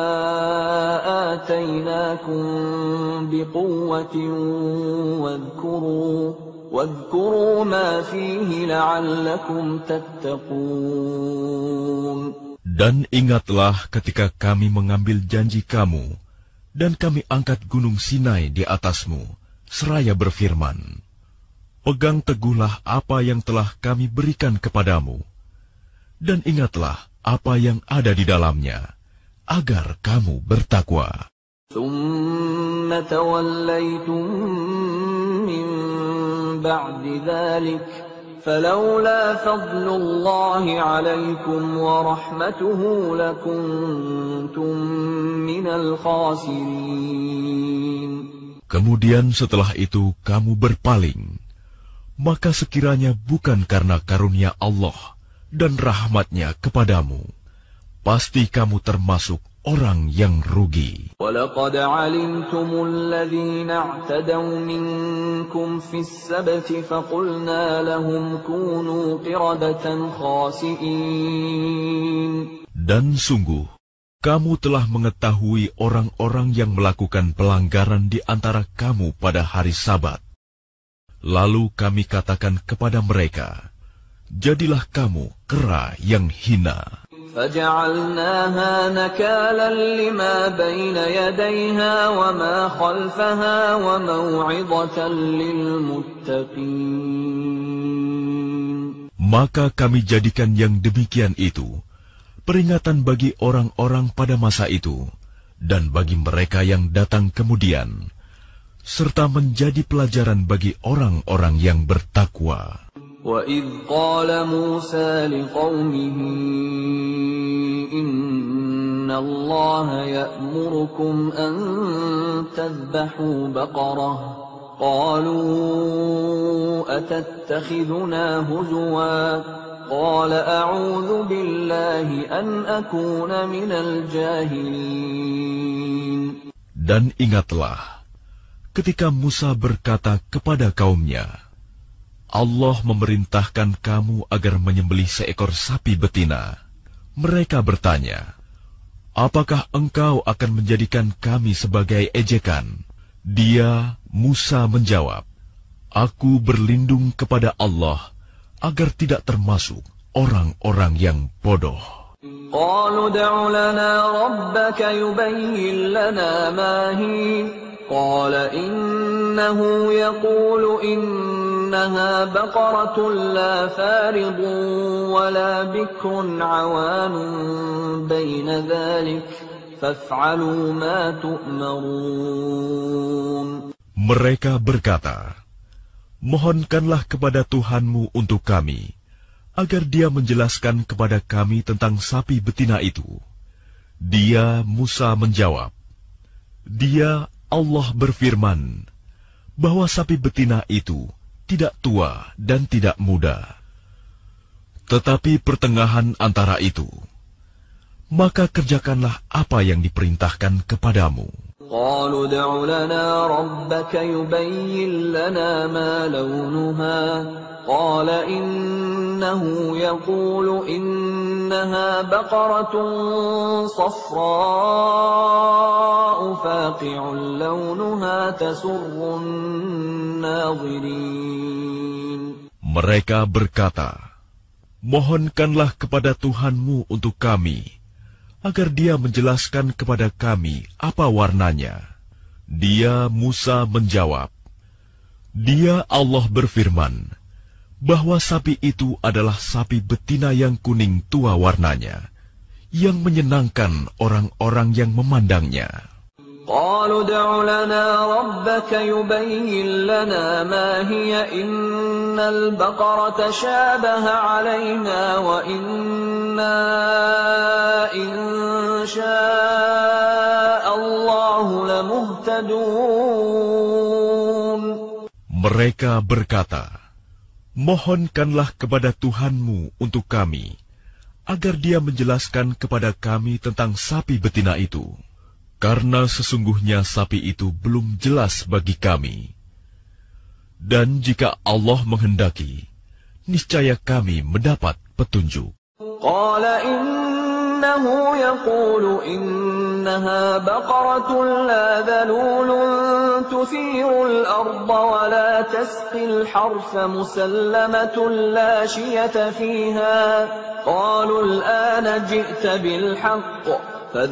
آتَيْنَاكُمْ بِقُوَّةٍ وَاذْكُرُوا وَاذْكُرُوا مَا فِيهِ لَعَلَّكُمْ تَتَّقُونَ. Dan ingatlah ketika kami mengambil janji kamu, dan kami angkat gunung Sinai di atasmu, seraya berfirman, pegang teguhlah apa yang telah kami berikan kepadamu, dan ingatlah apa yang ada di dalamnya, agar kamu bertakwa. ثُمَّ تَوَلَّيْتُم مِّن بَعْدِ ذَلِكَ فَلَوْلَا فَضْلُ اللَّهِ عَلَيْكُمْ وَرَحْمَتُهُ لَكُنتُم مِّنَ الْخَاسِرِينَ. Kemudian setelah itu kamu berpaling, maka sekiranya bukan karena karunia Allah dan rahmat-Nya kepadamu, pasti kamu termasuk orang yang rugi. وَلَقَدْ عَلِمْتُمُ الَّذِينَ اعْتَدَوْا مِنكُمْ فِي السَّبْتِ فَقُلْنَا لَهُمْ كُونُوا قِرَدَةً خَاسِئِينَ. Dan sungguh, kamu telah mengetahui orang-orang yang melakukan pelanggaran di antara kamu pada hari Sabat. Lalu kami katakan kepada mereka, jadilah kamu kera yang hina. فَجَعَلْنَاهَا نَكَالًا لِمَا بَيْنَ يَدَيْهَا وَمَا خَلْفَهَا وَمَوْعِظَةً لِلْمُتَّقِينَ. Maka kami jadikan yang demikian itu peringatan bagi orang-orang pada masa itu, dan bagi mereka yang datang kemudian, serta menjadi pelajaran bagi orang-orang yang bertakwa. وَإِذْ قَالَ مُوسَى لِقَوْمِهِ إِنَّ اللَّهَ يَأْمُرُكُمْ أَن تَذْبَحُوا بَقَرَةً قَالُوا أَتَتَّخِذُنَا هُزُوًا قَالَ أَعُوذُ بِاللَّهِ أَنْ أَكُونَ مِنَ الْجَاهِلِينَ. Dan ingatlah ketika Musa berkata kepada kaumnya, Allah memerintahkan kamu agar menyembelih seekor sapi betina. Mereka bertanya, apakah engkau akan menjadikan kami sebagai ejekan? Dia, Musa, menjawab, aku berlindung kepada Allah agar tidak termasuk orang-orang yang bodoh. قَالُوا ادْعُ لَنَا رَبَّكَ يُبَيِّن لَّنَا مَا هِيَ قَالَ إِنَّهُ يَقُولُ إِنَّهَا بَقَرَةٌ لَّا فَارِضٌ وَلَا بِكْرٌ عَوَانٌ بَيْنَ ذَلِكَ فَافْعَلُوا مَا تُؤْمَرُونَ. Mereka berkata, mohonkanlah kepada Tuhanmu untuk kami, agar Dia menjelaskan kepada kami tentang sapi betina itu. Dia, Musa, menjawab, Dia, Allah berfirman, bahwa sapi betina itu tidak tua dan tidak muda, tetapi pertengahan antara itu. Maka kerjakanlah apa yang diperintahkan kepadamu. قَالُوا ادْعُ لَنَا رَبَّكَ يُبَيِّن لَّنَا مَا لَوْنُهَا قَالَ إِنَّهُ يَقُولُ إِنَّهَا بَقَرَةٌ صَفْرَاءُ فَاقِعٌ لَّوْنُهَا تَسُرُّ النَّاظِرِينَ. Mereka berkata, mohonkanlah kepada Tuhanmu untuk kami agar dia menjelaskan kepada kami apa warnanya. Dia, Musa, menjawab, Dia, Allah, berfirman, bahwa sapi itu adalah sapi betina yang kuning tua warnanya, yang menyenangkan orang-orang yang memandangnya. قالوا ادع لنا ربك يبين لنا ما هي إن البقرة تشابه علينا وإنا إن شاء الله لمهتدون. Mereka berkata, mohonkanlah kepada Tuhanmu untuk kami, agar dia menjelaskan kepada kami tentang sapi betina itu. Karena sesungguhnya sapi itu belum jelas bagi kami. Dan jika Allah menghendaki, niscaya kami mendapat petunjuk. Qala innahu yaqulu innaha baqaratun la dhalulun tuthirul arda wa la tasqil harfa musallamatun la shiyata fiha. Qalu al-ana ji'ta bil haqq.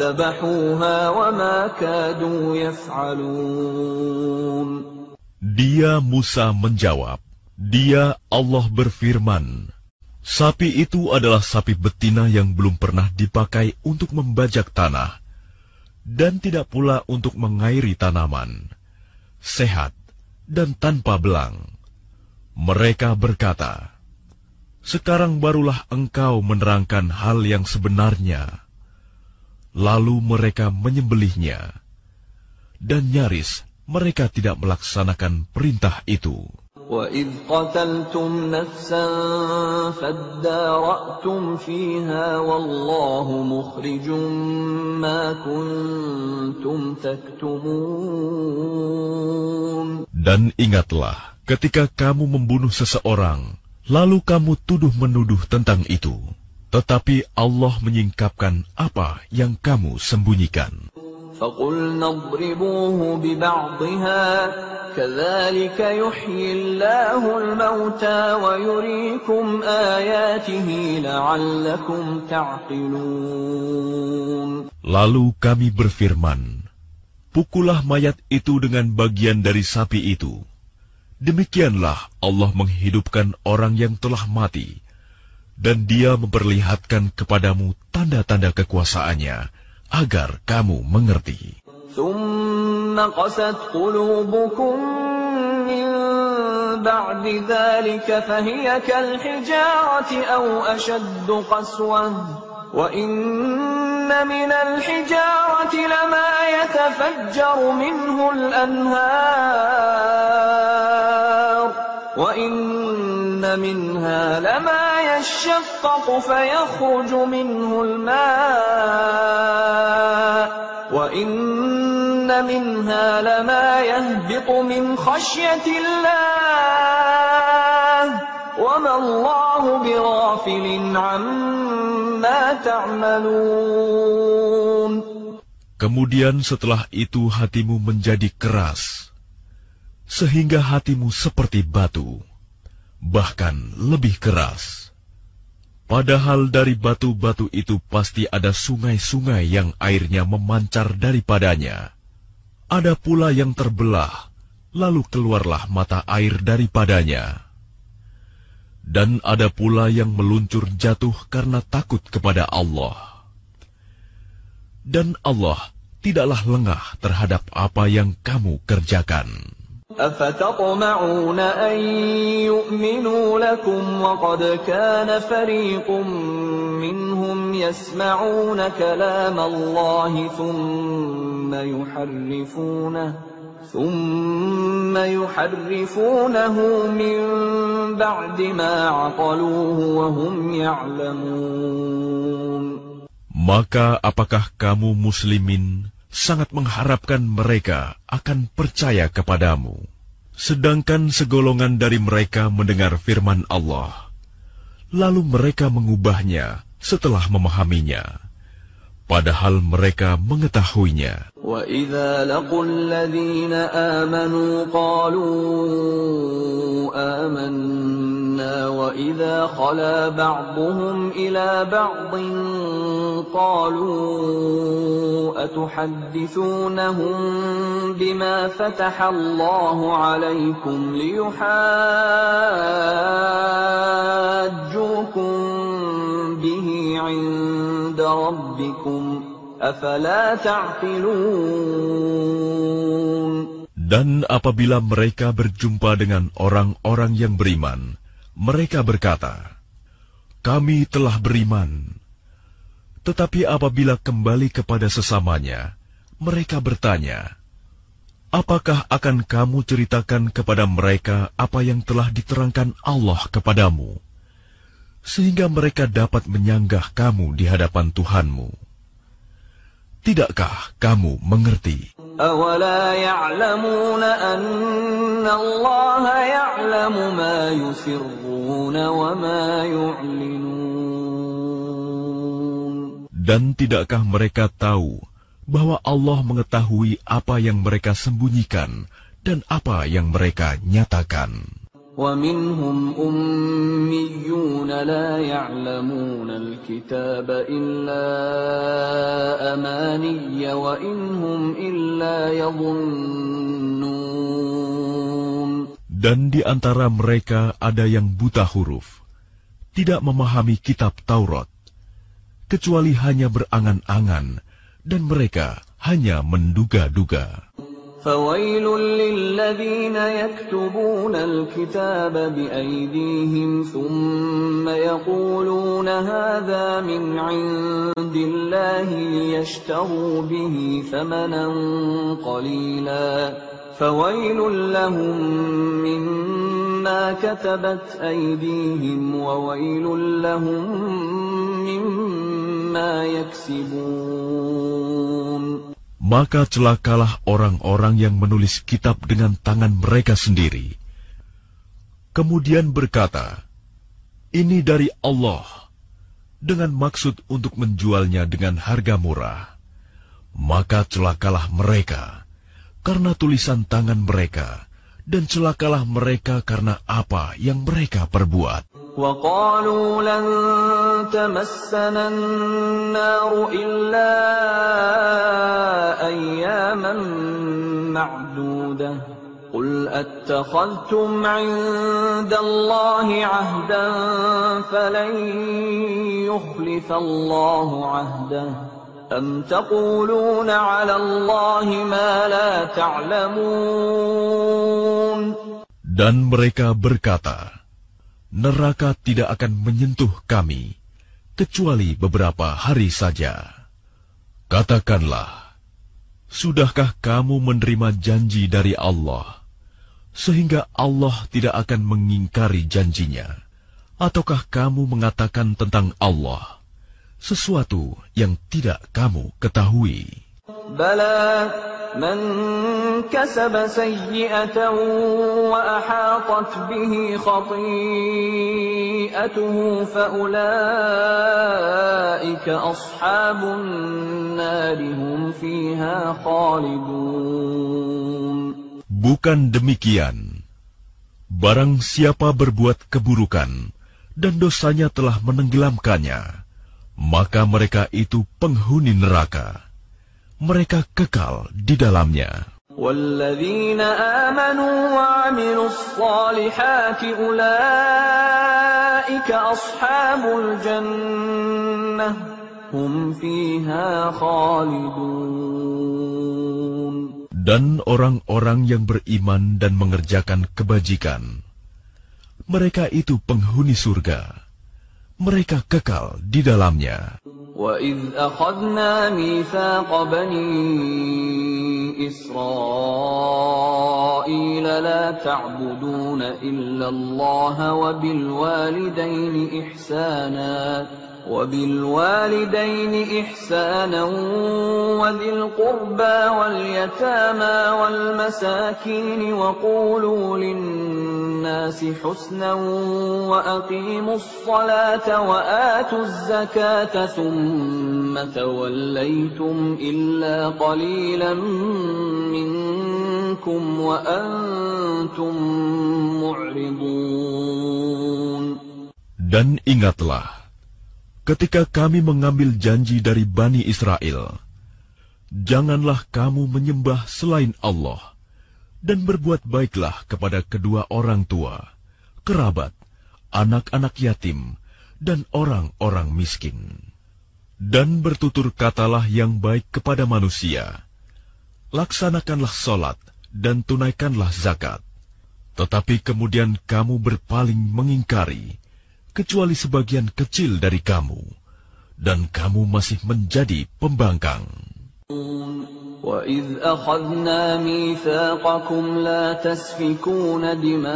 Dia, Musa, menjawab, Dia, Allah, berfirman, sapi itu adalah sapi betina yang belum pernah dipakai untuk membajak tanah, dan tidak pula untuk mengairi tanaman, sehat dan tanpa belang. Mereka berkata, sekarang barulah engkau menerangkan hal yang sebenarnya. Lalu mereka menyembelihnya, dan nyaris mereka tidak melaksanakan perintah itu. وَإِذْ قَتَلْتُمْ نَفْسًا فَادَّارَأْتُمْ فِيهَا وَاللَّهُ مُخْرِجٌ مَا كُنْتُمْ تَكْتُمُونَ. Dan ingatlah ketika kamu membunuh seseorang, lalu kamu tuduh-menuduh tentang itu. Tetapi Allah menyingkapkan apa yang kamu sembunyikan. فَقُلْنَا اضْرِبُوهُ بِبَعْضِهَا كَذَلِكَ يُحْيِي اللَّهُ الْمَوْتَى وَيُرِيكُمْ آيَاتِهِ لَعَلَّكُمْ تَعْقِلُونَ. Lalu kami berfirman, pukullah mayat itu dengan bagian dari sapi itu. Demikianlah Allah menghidupkan orang yang telah mati, dan Dia memperlihatkan kepadamu tanda-tanda kekuasaannya, agar kamu mengerti. ثُمَّ قَسَتْ قُلُوبُكُمْ مِنْ بَعْدِ ذَلِكَ فَهِيَ كَالْحِجَارَةِ أَوْ أَشَدُّ قَسْوَةً وَإِنَّ مِنَ الْحِجَارَةِ لَمَا يَتَفَجَّرُ مِنْهُ الْأَنْهَارُ وَإِنَّ مِنْهَا لَمَا يَشَّقَّقُ فَيَخْرُجُ مِنْهُ الْمَاءُ وَإِنَّ مِنْهَا لَمَا يَهْبِطُ مِنْ خَشْيَةِ اللَّهِ وَمَا اللَّهُ بِغَافِلٍ عَمَّا تَعْمَلُونَ. Kemudian setelah itu hatimu menjadi keras, sehingga hatimu seperti batu, bahkan lebih keras. Padahal dari batu-batu itu pasti ada sungai-sungai yang airnya memancar daripadanya. Ada pula yang terbelah, lalu keluarlah mata air daripadanya. Dan ada pula yang meluncur jatuh karena takut kepada Allah. Dan Allah tidaklah lengah terhadap apa yang kamu kerjakan. أَفَتَطْمَعُونَ أَن يُؤْمِنُوا لَكُمْ وَقَدْ كَانَ فَرِيقٌ مِّنْهُمْ يَسْمَعُونَ كَلَامَ اللَّهِ ثُمَّ يُحَرِّفُونَهُ ثُمَّ يُحَرِّفُونَهُ مِنْ بَعْدِ مَا عَقَلُوهُ وَهُمْ يَعْلَمُونَ. Maka apakah kamu muslimin sangat mengharapkan mereka akan percaya kepadamu, sedangkan segolongan dari mereka mendengar firman Allah, lalu mereka mengubahnya setelah memahaminya, padahal mereka mengetahuinya. وَإِذَا لَقُوا الَّذِينَ آمَنُوا قَالُوا آمَنَّا وَإِذَا خَلَا بَعْضُهُمْ إِلَى بَعْضٍ قالوا أتحدثونهم بما فتح الله عليكم ليحاجوكم به عند ربكم أفلا تعقلون. Dan apabila mereka berjumpa dengan orang-orang yang beriman, mereka berkata, "Kami telah beriman." Tetapi apabila kembali kepada sesamanya, mereka bertanya, "Apakah akan kamu ceritakan kepada mereka apa yang telah diterangkan Allah kepadamu, sehingga mereka dapat menyanggah kamu di hadapan Tuhanmu? Tidakkah kamu mengerti?" أَوَلَا يَعْلَمُونَ أَنَّ اللَّهَ يَعْلَمُ مَا يُسِرُّونَ وَمَا يُعْلِنُونَ. Dan tidakkah mereka tahu bahwa Allah mengetahui apa yang mereka sembunyikan dan apa yang mereka nyatakan? وَمِنْهُمْ أُمِّيُّونَ لَا يَعْلَمُونَ الْكِتَابَ إِلَّا أَمَانِيَّ وَإِنْ هُمْ إِلَّا يَظُنُّونَ. Dan di antara mereka ada yang buta huruf, tidak memahami kitab Taurat, kecuali hanya berangan-angan, dan mereka hanya menduga-duga. فَوَيْلٌ لِّلَّذِينَ يَكْتُبُونَ الْكِتَابَ بِأَيْدِيهِمْ ثُمَّ يَقُولُونَ هَٰذَا مِنْ عِندِ اللَّهِ لِيَشْتَرُوا بِهِ ثَمَنًا قَلِيلًا فَوَيْلٌ لَّهُم مِّمَّا كَتَبَتْ أَيْدِيهِمْ وَوَيْلٌ لَّهُم مِّمَّا يَكْسِبُونَ. Maka celakalah orang-orang yang menulis kitab dengan tangan mereka sendiri, kemudian berkata, "Ini dari Allah," dengan maksud untuk menjualnya dengan harga murah. Maka celakalah mereka karena tulisan tangan mereka, dan celakalah mereka karena apa yang mereka perbuat. وَقَالُوا لَن تَمَسَّنَا النَّارُ إِلَّا أَيَّامًا مَّعْدُودَةً قُلْ أَتَّخَذْتُمْ عِندَ اللَّهِ عَهْدًا فَلَن يُخْلِفَ اللَّهُ عَهْدَهُ أَمْ تَقُولُونَ عَلَى اللَّهِ مَا لَا تَعْلَمُونَ. Dan mereka berkata, "Neraka tidak akan menyentuh kami, kecuali beberapa hari saja." Katakanlah, sudahkah kamu menerima janji dari Allah, sehingga Allah tidak akan mengingkari janjinya? Ataukah kamu mengatakan tentang Allah sesuatu yang tidak kamu ketahui? Bala man kasaba sayyi'atan wa ahatat bihi khati'atuhu fa ulaika ashabun nari hum fiha khalidun. Bukan demikian. Barang siapa berbuat keburukan dan dosanya telah menenggelamkannya, maka mereka itu penghuni neraka. Mereka kekal di dalamnya. وَالَّذِينَ آمَنُوا وَعَمِلُوا الصَّالِحَاتِ أُولَئِكَ أَصْحَابُ الْجَنَّةِ هُمْ فِيهَا خَالِدُونَ. Dan orang-orang yang beriman dan mengerjakan kebajikan, mereka itu penghuni surga. Mereka kekal di dalamnya. وَإِذْ أَخَذْنَا مِيثَاقَ بَنِي إِسْرَائِيلَ لَا تَعْبُدُونَ إِلَّا اللَّهَ وَبِالْوَالِدَيْنِ إِحْسَانًا وَبِالْوَالِدَيْنِ إِحْسَانًا وَذِي الْقُرْبَى وَالْيَتَامَى وَالْمَسَاكِينِ وَقُولُوا لِلنَّاسِ حُسْنًا وَأَقِيمُوا الصَّلَاةَ وَآتُوا الزَّكَاةَ ثُمَّ تَوَلَّيْتُمْ إِلَّا قَلِيلًا مِّنكُمْ وَأَنتُمْ مُعْرِضُونَ. Dan ingatlah, ketika kami mengambil janji dari Bani Israel, janganlah kamu menyembah selain Allah, dan berbuat baiklah kepada kedua orang tua, kerabat, anak-anak yatim, dan orang-orang miskin. Dan bertutur katalah yang baik kepada manusia. Laksanakanlah solat dan tunaikanlah zakat. Tetapi kemudian kamu berpaling mengingkari, kecuali sebagian kecil dari kamu, dan kamu masih menjadi pembangkang. وَإِذْ أَخَذْنَا مِيثَاقَكُمْ لَا تَسْفِكُونَ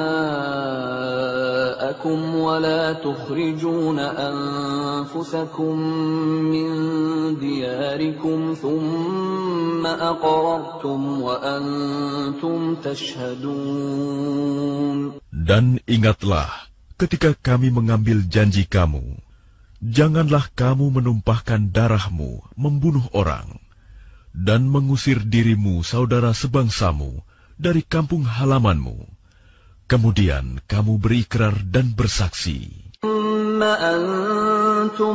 دِمَاءَكُمْ وَلَا تُخْرِجُونَ أَنفُسَكُمْ مِنْ دِيَارِكُمْ ثُمَّ أَقْرَرْتُمْ وَأَنْتُمْ تَشْهَدُونَ. Dan ingatlah ketika kami mengambil janji kamu, janganlah kamu menumpahkan darahmu, membunuh orang, dan mengusir dirimu saudara sebangsamu dari kampung halamanmu. Kemudian kamu berikrar dan bersaksi. ثُمَّ أَنْتُمْ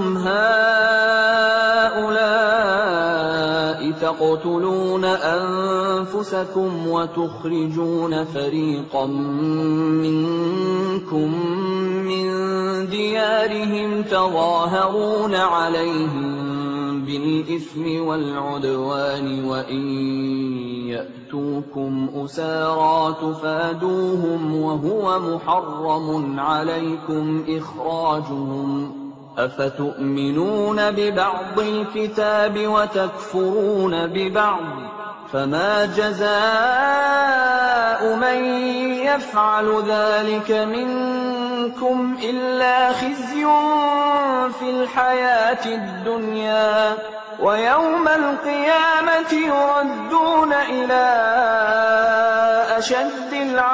هَؤُلَاءِ تَقْتُلُونَ أَنفُسَكُمْ وَتُخْرِجُونَ فَرِيقًا مِّنكُم مِّن دِيَارِهِمْ تَظَاهَرُونَ عَلَيْهِم بِالْإِثْمِ وَالْعُدْوَانِ وَإِن يَأْتُوكُمْ أُسَارَىٰ تُفَادُوهُمْ وَهُوَ مُحَرَّمٌ عَلَيْكُمْ إِخْرَاجُهُمْ أَفَتُؤْمِنُونَ بِبَعْضِ الْكِتَابِ وَتَكْفُرُونَ بِبَعْضٍ فَمَا جَزَاءُ مَن يَفْعَلُ ذَلِكَ مِنكُمْ إِلَّا خِزْيٌ فِي الْحَيَاةِ الدُّنْيَا وَيَوْمَ الْقِيَامَةِ يُرَدُّونَ إِلَى أَشَدِّ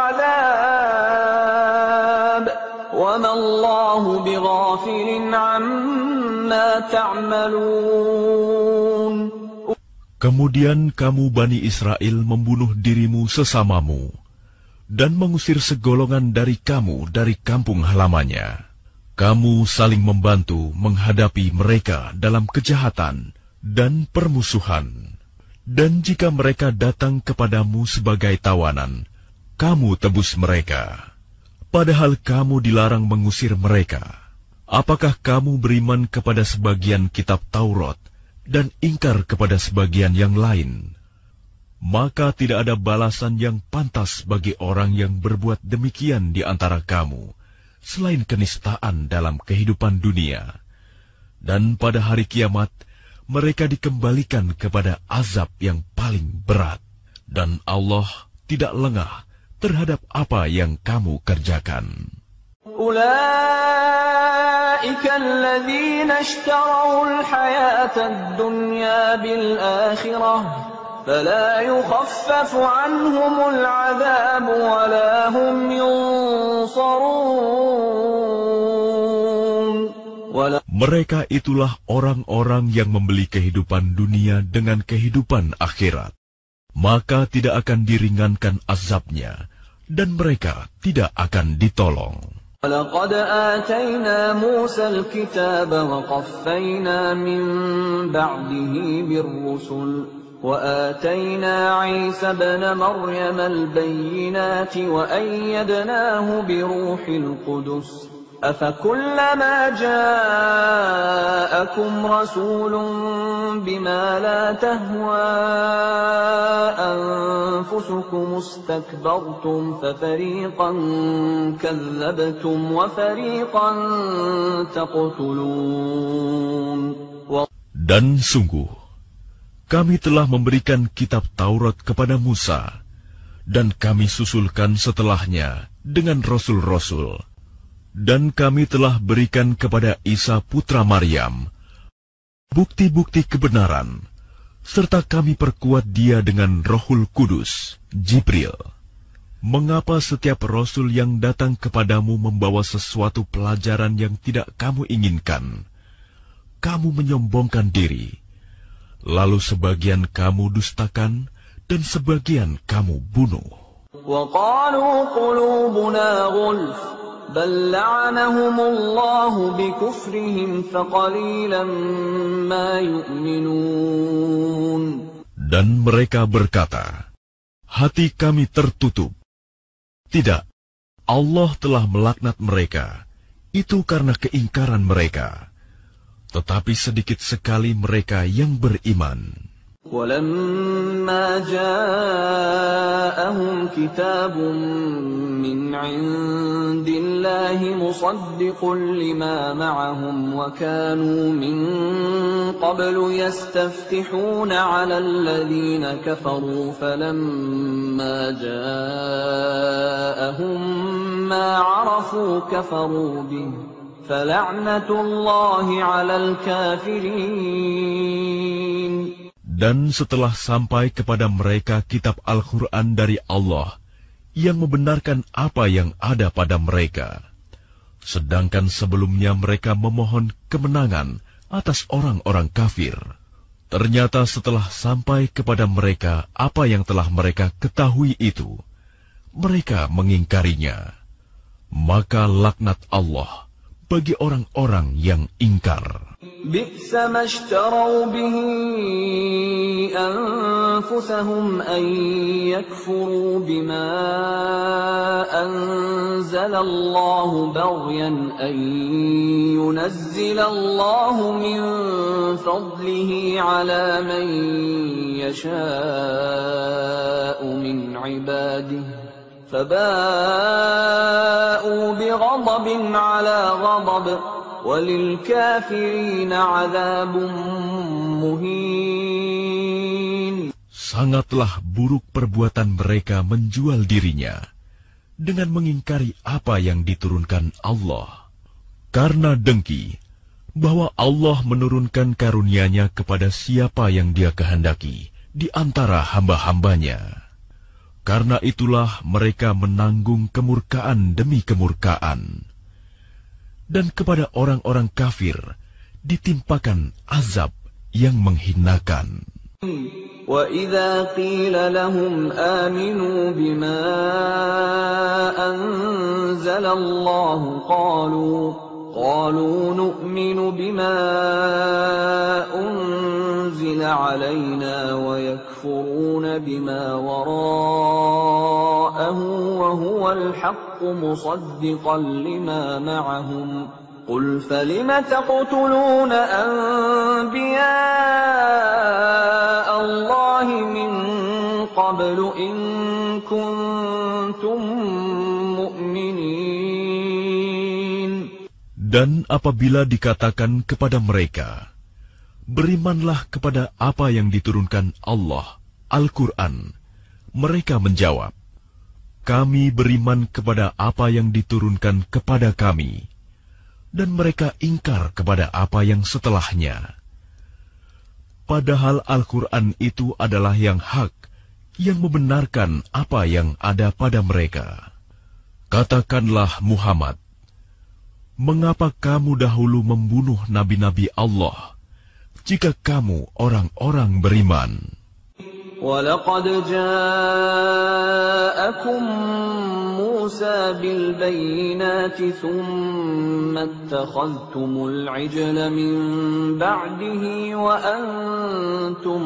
الْعَذَابِ وَمَا اللَّهُ بِغَافِلٍ عَمَّا تَعْمَلُونَ. Kemudian kamu Bani Israel membunuh dirimu sesamamu, dan mengusir segolongan dari kamu dari kampung halamannya. Kamu saling membantu menghadapi mereka dalam kejahatan dan permusuhan. Dan jika mereka datang kepadamu sebagai tawanan, kamu tebus mereka. Padahal kamu dilarang mengusir mereka. Apakah kamu beriman kepada sebagian kitab Taurat dan ingkar kepada sebagian yang lain? Maka tidak ada balasan yang pantas bagi orang yang berbuat demikian di antara kamu, selain kenistaan dalam kehidupan dunia. Dan pada hari kiamat, mereka dikembalikan kepada azab yang paling berat. Dan Allah tidak lengah terhadap apa yang kamu kerjakan. أُولَئِكَ الَّذِينَ اشْتَرَوُا الْحَيَاةَ الدُّنْيَا بِالْآخِرَةِ فَلَا يُخَفَّفُ عَنْهُمُ الْعَذَابُ وَلَا هُمْ يُنصَرُونَ. Mereka itulah orang-orang yang membeli kehidupan dunia dengan kehidupan akhirat. Maka tidak akan diringankan azabnya, dan mereka tidak akan ditolong. وَلَقَدْ آتَيْنَا مُوسَى الْكِتَابَ وَقَفَّيْنَا مِن بَعْدِهِ بِالرُّسُلِ وَآتَيْنَا عِيسَى ابْنَ مَرْيَمَ الْبَيِّنَاتِ وَأَيَّدْنَاهُ بِرُوحِ الْقُدُسِ أَفَكُلَّمَا جَاءَكُمْ رَسُولٌ بِمَا لَا تَهْوَىٰ أَنفُسُكُمُ اسْتَكْبَرْتُمْ فَفَرِيقًا كَذَّبْتُمْ وَفَرِيقًا تَقْتُلُونَ. Dan sungguh, kami telah memberikan kitab Taurat kepada Musa, dan kami susulkan setelahnya dengan rasul-rasul. Dan kami telah berikan kepada Isa putra Maryam bukti-bukti kebenaran, serta kami perkuat dia dengan Rohul Kudus, Jibril. Mengapa setiap rasul yang datang kepadamu membawa sesuatu pelajaran yang tidak kamu inginkan, kamu menyombongkan diri, lalu sebagian kamu dustakan, dan sebagian kamu bunuh. وَقَالُوا قُلُوبُنَا غُلْفٌ بل لعنهم الله بكفرهم فقليلا ما يؤمنون. Dan mereka berkata, hati kami tertutup. Tidak, Allah telah melaknat mereka. Itu karena keingkaran mereka. Tetapi sedikit sekali mereka yang beriman. وَلَمَّا جَاءَهُمْ كِتَابٌ مِّنْ عِندِ اللَّهِ مُصَدِّقٌ لِّمَا مَعَهُمْ وَكَانُوا مِن قَبْلُ يَسْتَفْتِحُونَ عَلَى الَّذِينَ كَفَرُوا فَلَمَّا جَاءَهُم مَّا عَرَفُوا كَفَرُوا بِهِ فَلَعْنَةُ اللَّهِ عَلَى الْكَافِرِينَ. Dan setelah sampai kepada mereka kitab Al-Quran dari Allah yang membenarkan apa yang ada pada mereka, sedangkan sebelumnya mereka memohon kemenangan atas orang-orang kafir, ternyata setelah sampai kepada mereka apa yang telah mereka ketahui itu, mereka mengingkarinya. Maka laknat Allah bagi orang-orang yang ingkar. بئس ما اشتروا به أنفسهم أن يكفروا بما أنزل الله بغيا أن ينزل الله من فضله على من يشاء من عباده فباءوا بغضب على غضب وَلِلْكَافِرِينَ عَذَابٌ مُهِينٌ. Sangatlah buruk perbuatan mereka menjual dirinya dengan mengingkari apa yang diturunkan Allah, karena dengki bahwa Allah menurunkan karunia-Nya kepada siapa yang Dia kehendaki di antara hamba-hambanya. Karena itulah mereka menanggung kemurkaan demi kemurkaan. Dan kepada orang-orang kafir ditimpakan azab yang menghinakan. وَإِذَا قِيلَ لَهُمْ آمِنُوا بِمَا أَنزَلَ اللَّهُ قَالُوا قَالُوا نُؤْمِنُ بِمَا أُنزِلَ عَلَيْنَا وَيَكْفُرُونَ بِمَا وَرَاءَهُ وَهُوَ الْحَقُّ مُصَدِّقًا لِمَا مَعَهُمْ قُلْ فَلِمَ تَقْتُلُونَ أَنبِيَاءَ اللَّهِ مِن قَبْلُ إِن كُنتُم مُّؤْمِنِينَ. Dan apabila dikatakan kepada mereka, berimanlah kepada apa yang diturunkan Allah, Al-Quran, mereka menjawab, kami beriman kepada apa yang diturunkan kepada kami, dan mereka ingkar kepada apa yang setelahnya. Padahal Al-Quran itu adalah yang hak, yang membenarkan apa yang ada pada mereka. Katakanlah Muhammad, mengapa kamu dahulu membunuh nabi-nabi Allah, jika kamu orang-orang beriman? وَلَقَدْ جَاءَكُم مُّوسَىٰ بِالْبَيِّنَاتِ ثُمَّ اتَّخَذْتُمُ الْعِجْلَ مِن بَعْدِهِ وَأَنتُمْ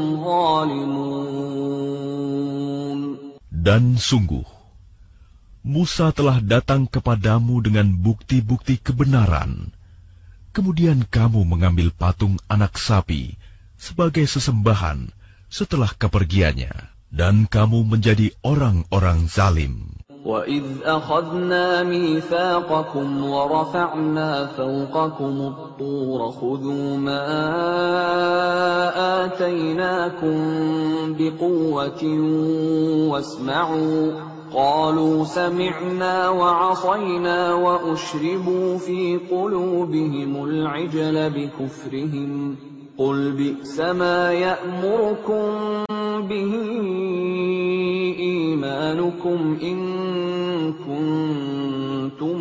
ظَالِمُونَ. Dan sungguh, Musa telah datang kepadamu dengan bukti-bukti kebenaran. Kemudian kamu mengambil patung anak sapi sebagai sesembahan setelah kepergiannya, dan kamu menjadi orang-orang zalim. وَإِذْ أَخَذْنَا مِيثَاقَكُمْ وَرَفَعْنَا فَوْقَكُمُ الطُّورَ خُذُوا مَا آتَيْنَاكُمْ بِقُوَّةٍ وَاسْمَعُوا قَالُوا سَمِعْنَا وَعَصَيْنَا وَأُشْرِبُوا فِي قُلُوبِهِمُ الْعِجْلَ بِكُفْرِهِمْ قُلْ بِئْسَ مَا يَأْمُرُكُمْ بِهِ إِيمَانُكُمْ إِن كُنتُم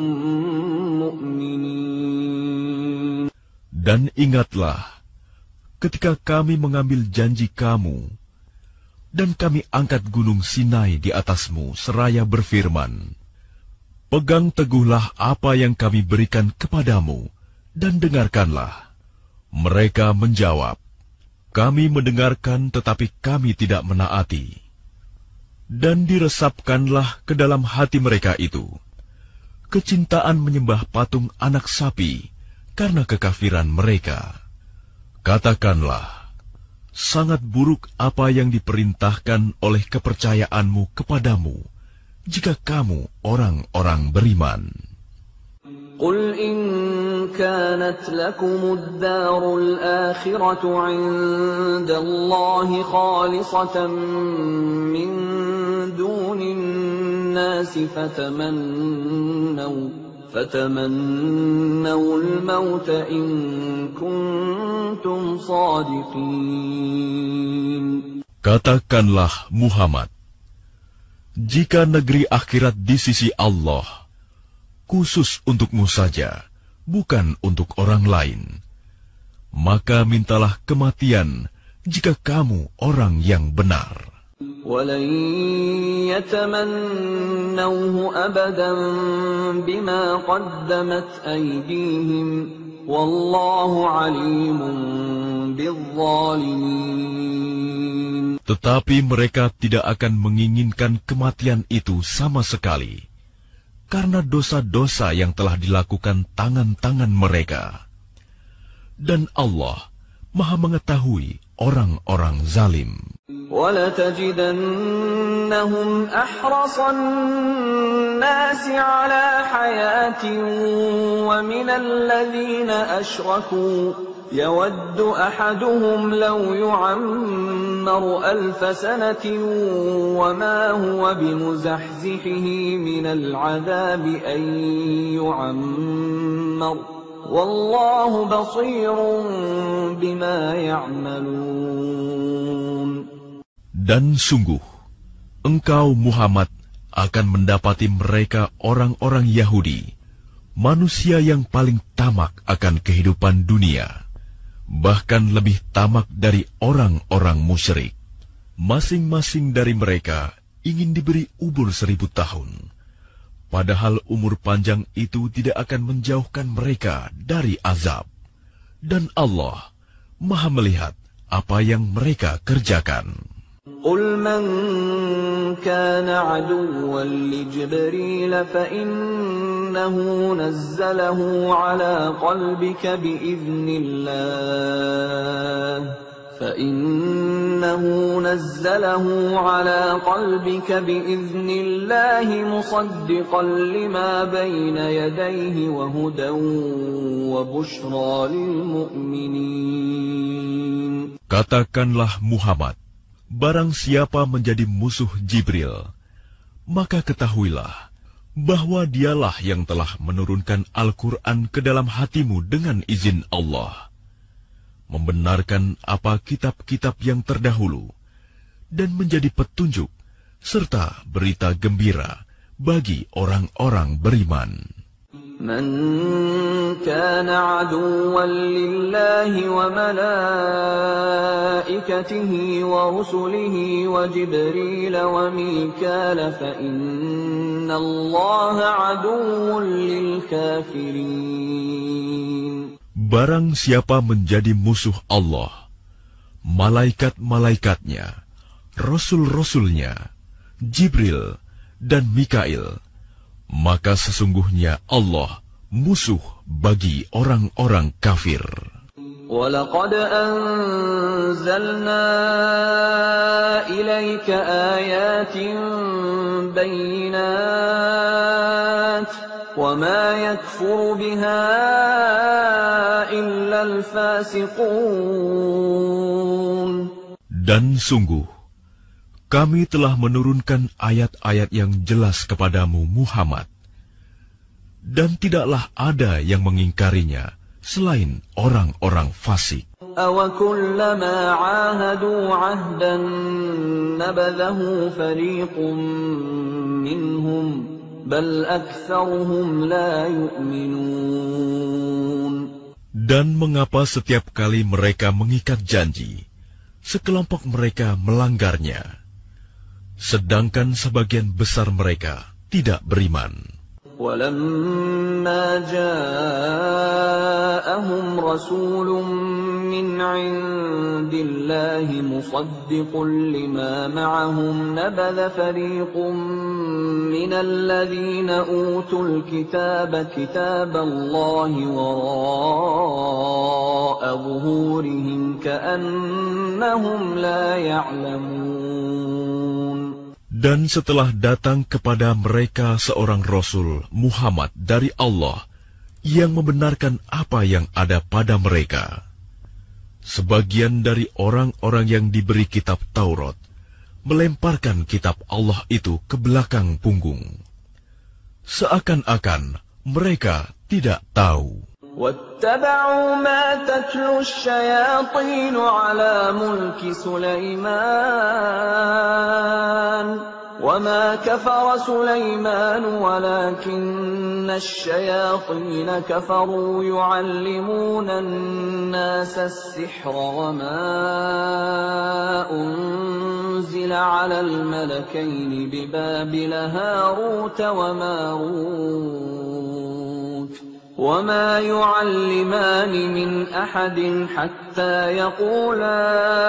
مُّؤْمِنِينَ. Dan ingatlah ketika kami mengambil janji kamu dan kami angkat gunung Sinai di atasmu seraya berfirman, pegang teguhlah apa yang kami berikan kepadamu, dan dengarkanlah. Mereka menjawab, kami mendengarkan tetapi kami tidak menaati. Dan diresapkanlah ke dalam hati mereka itu kecintaan menyembah patung anak sapi karena kekafiran mereka. Katakanlah, sangat buruk apa yang diperintahkan oleh kepercayaanmu kepadamu, jika kamu orang-orang beriman. قل إن كانت لكم الدار الآخرة عند الله خالصة من دون الناس فتمنوا فتمنوا الموت إن كنتم صادقين. Katakanlah Muhammad, jika negeri akhirat di sisi Allah khusus untukmu saja, bukan untuk orang lain, maka mintalah kematian jika kamu orang yang benar. وَلَن يَتَمَنَّوْهُ أَبَدًا بِمَا قَدَّمَتْ أَيْدِيهِمْ وَاللَّهُ عَلِيمٌ بِالظَّالِمِينَ. Tetapi mereka tidak akan menginginkan kematian itu sama sekali, karena dosa-dosa yang telah dilakukan tangan-tangan mereka. Dan Allah Maha mengetahui orang-orang zalim. وَلَتَجِدَنَّهُمْ أَحْرَصَ النَّاسِ عَلَى حَيَاةٍ وَمِنَ الَّذِينَ أَشْرَكُوا يَوَدُّ أَحَدُهُمْ لَوْ يُعَمَّرُ أَلْفَ سَنَةٍ وَمَا هُوَ بِمُزَحْزِحِهِ مِنَ الْعَذَابِ أَن يُعَمَّرَ وَاللَّهُ بَصِيرٌ بِمَا يَعْمَلُونَ. Dan sungguh, engkau Muhammad akan mendapati mereka orang-orang Yahudi, manusia yang paling tamak akan kehidupan dunia, bahkan lebih tamak dari orang-orang musyrik. Masing-masing dari mereka ingin diberi umur seribu tahun, padahal umur panjang itu tidak akan menjauhkan mereka dari azab. Dan Allah Maha melihat apa yang mereka kerjakan. قُلْ مَنْ كَانَ عَدُوًّا لِجِبْرِيلَ فَإِنَّهُ نَزَّلَهُ عَلَى قَلْبِكَ بِإِذْنِ اللَّهِ فَإِنَّهُ نَزَّلَهُ عَلَى قَلْبِكَ بِإِذْنِ اللَّهِ مُصَدِّقًا لِمَا بَيْنَ يَدَيْهِ وَهُدًى وَبُشْرَى لِلْمُؤْمِنِينَ. Katakanlah Muhammad, barang siapa menjadi musuh Jibril, maka ketahuilah bahwa dialah yang telah menurunkan Al-Quran ke dalam hatimu dengan izin Allah, membenarkan apa kitab-kitab yang terdahulu, dan menjadi petunjuk serta berita gembira bagi orang-orang beriman. من كان عدوا لله وملائكته ورسله وجبريل وميكال فإن الله عدو للكافرين. Barang siapa menjadi musuh Allah, malaikat-malaikatnya, rasul-rasulnya, Jibril dan Mikail, maka sesungguhnya Allah musuh bagi orang-orang kafir. وَلَقَدْ أَنزَلْنَا إِلَيْكَ آيَاتٍ بَيِّنَاتٍ وَمَا يَكْفُرُ بِهَا إِلَّا الْفَاسِقُونَ. Dan sungguh, kami telah menurunkan ayat-ayat yang jelas kepadamu Muhammad, dan tidaklah ada yang mengingkarinya selain orang-orang fasik. أَوَكُلَّمَا عَاهَدُوا عَهْدًا نَبَذَهُ فَرِيقٌ مِّنْهُمْ بَلْ أَكْثَرُهُمْ لَا يُؤْمِنُونَ. Dan mengapa setiap kali mereka mengikat janji, sekelompok mereka melanggarnya, sedangkan sebagian besar mereka tidak beriman. ولما جاءهم رسول من عند الله مصدق لما معهم نبذ فريق من الذين أوتوا الكتاب كتاب الله وراء ظهورهم كأنهم لا يعلمون. Dan setelah datang kepada mereka seorang Rasul Muhammad dari Allah yang membenarkan apa yang ada pada mereka, sebagian dari orang-orang yang diberi kitab Taurat melemparkan kitab Allah itu ke belakang punggung, seakan-akan mereka tidak tahu. وَاتَّبَعُوا مَا تَتْلُو الشَّيَاطِينُ عَلَى مُلْكِ سُلَيْمَانَ وَمَا كَفَرَ سُلَيْمَانُ وَلَكِنَّ الشَّيَاطِينَ كَفَرُوا يُعَلِّمُونَ النَّاسَ السِّحْرَ وَمَا أُنزِلَ عَلَى الْمَلَكَيْنِ بِبَابِلَ هَارُوتَ وَمَارُوتَ وَمَا يُعَلِّمَانِ مِنْ أَحَدٍ حَتَّى يَقُولَا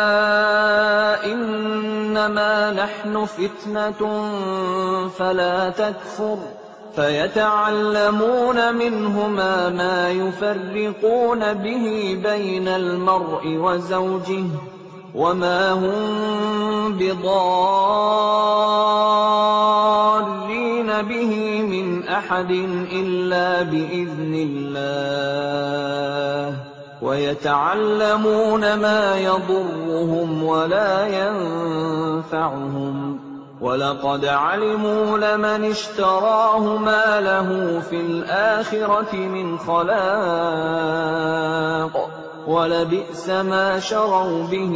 إِنَّمَا نَحْنُ فِتْنَةٌ فَلَا تَكْفُرْ فَيَتَعَلَّمُونَ مِنْهُمَا مَا يُفَرِّقُونَ بِهِ بَيْنَ الْمَرْءِ وَزَوْجِهِ وَمَا هُمْ بِضَارِّينَ بِهِ مِنْ أَحَدٍ إِلَّا بِإِذْنِ اللَّهِ وَيَتَعَلَّمُونَ مَا يَضُرُّهُمْ وَلَا يَنفَعُهُمْ وَلَقَدْ عَلِمُوا لَمَنِ اشْتَرَاهُ مَا لَهُ فِي الْآخِرَةِ مِنْ خَلَاقٍ وَلَبِئْسَ مَا شَرَوْا بِهِ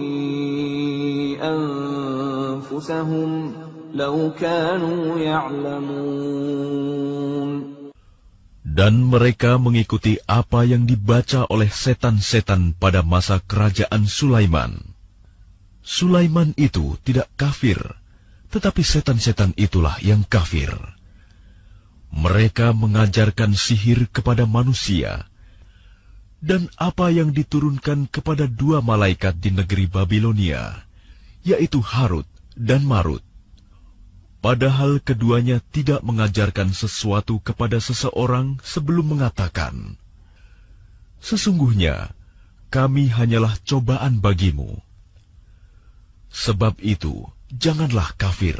أَنفُسَهُمْ لَوْ كَانُوا يَعْلَمُونَ. Dan mereka mengikuti apa yang dibaca oleh setan-setan pada masa kerajaan Sulaiman. Sulaiman itu tidak kafir, tetapi setan-setan itulah yang kafir. Mereka mengajarkan sihir kepada manusia, dan apa yang diturunkan kepada dua malaikat di negeri Babilonia, yaitu Harut dan Marut. Padahal keduanya tidak mengajarkan sesuatu kepada seseorang sebelum mengatakan, "Sesungguhnya kami hanyalah cobaan bagimu." Sebab itu, janganlah kafir.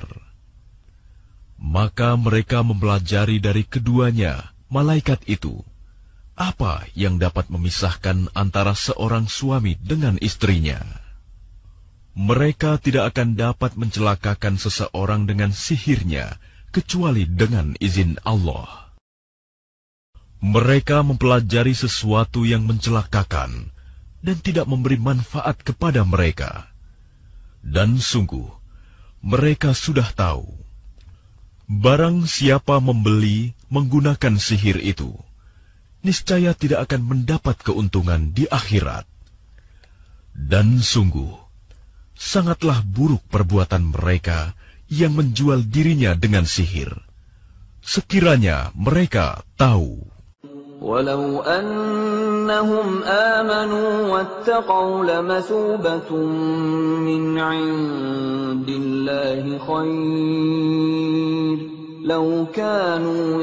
Maka mereka mempelajari dari keduanya, malaikat itu, apa yang dapat memisahkan antara seorang suami dengan istrinya. Mereka tidak akan dapat mencelakakan seseorang dengan sihirnya, kecuali dengan izin Allah. Mereka mempelajari sesuatu yang mencelakakan, dan tidak memberi manfaat kepada mereka. Dan sungguh, mereka sudah tahu, barang siapa membeli menggunakan sihir itu, niscaya tidak akan mendapat keuntungan di akhirat. Dan sungguh, sangatlah buruk perbuatan mereka yang menjual dirinya dengan sihir, sekiranya mereka tahu. Walau annahum amanu wattaqaw lamathubatun min 'indillahi khair law kanu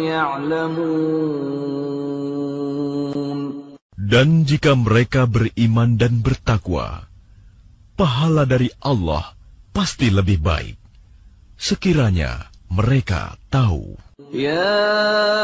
ya'lamun. Dan jika mereka beriman dan bertakwa, pahala dari Allah pasti lebih baik, sekiranya mereka tahu. Ya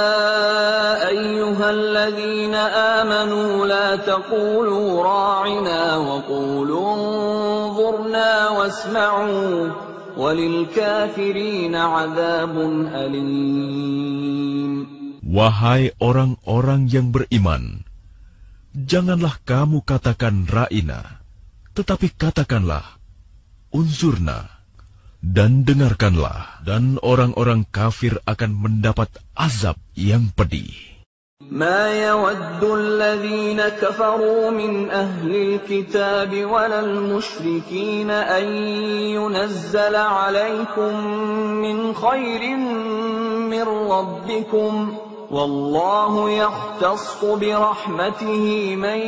ayyuhalladzina amanu la taqulu ra'ina wa qulu unzurna wasma'u walil kafirina 'adzabun alim. Wahai orang-orang yang beriman, janganlah kamu katakan ra'ina, tetapi katakanlah unzurna, dan dengarkanlah, dan orang-orang kafir akan mendapat azab yang pedih. Ma yawaddu alladhina kafaru min ahli alkitab walal musyrikin an yunazzala alaykum min khairin min ربكم والله يختص برحمته من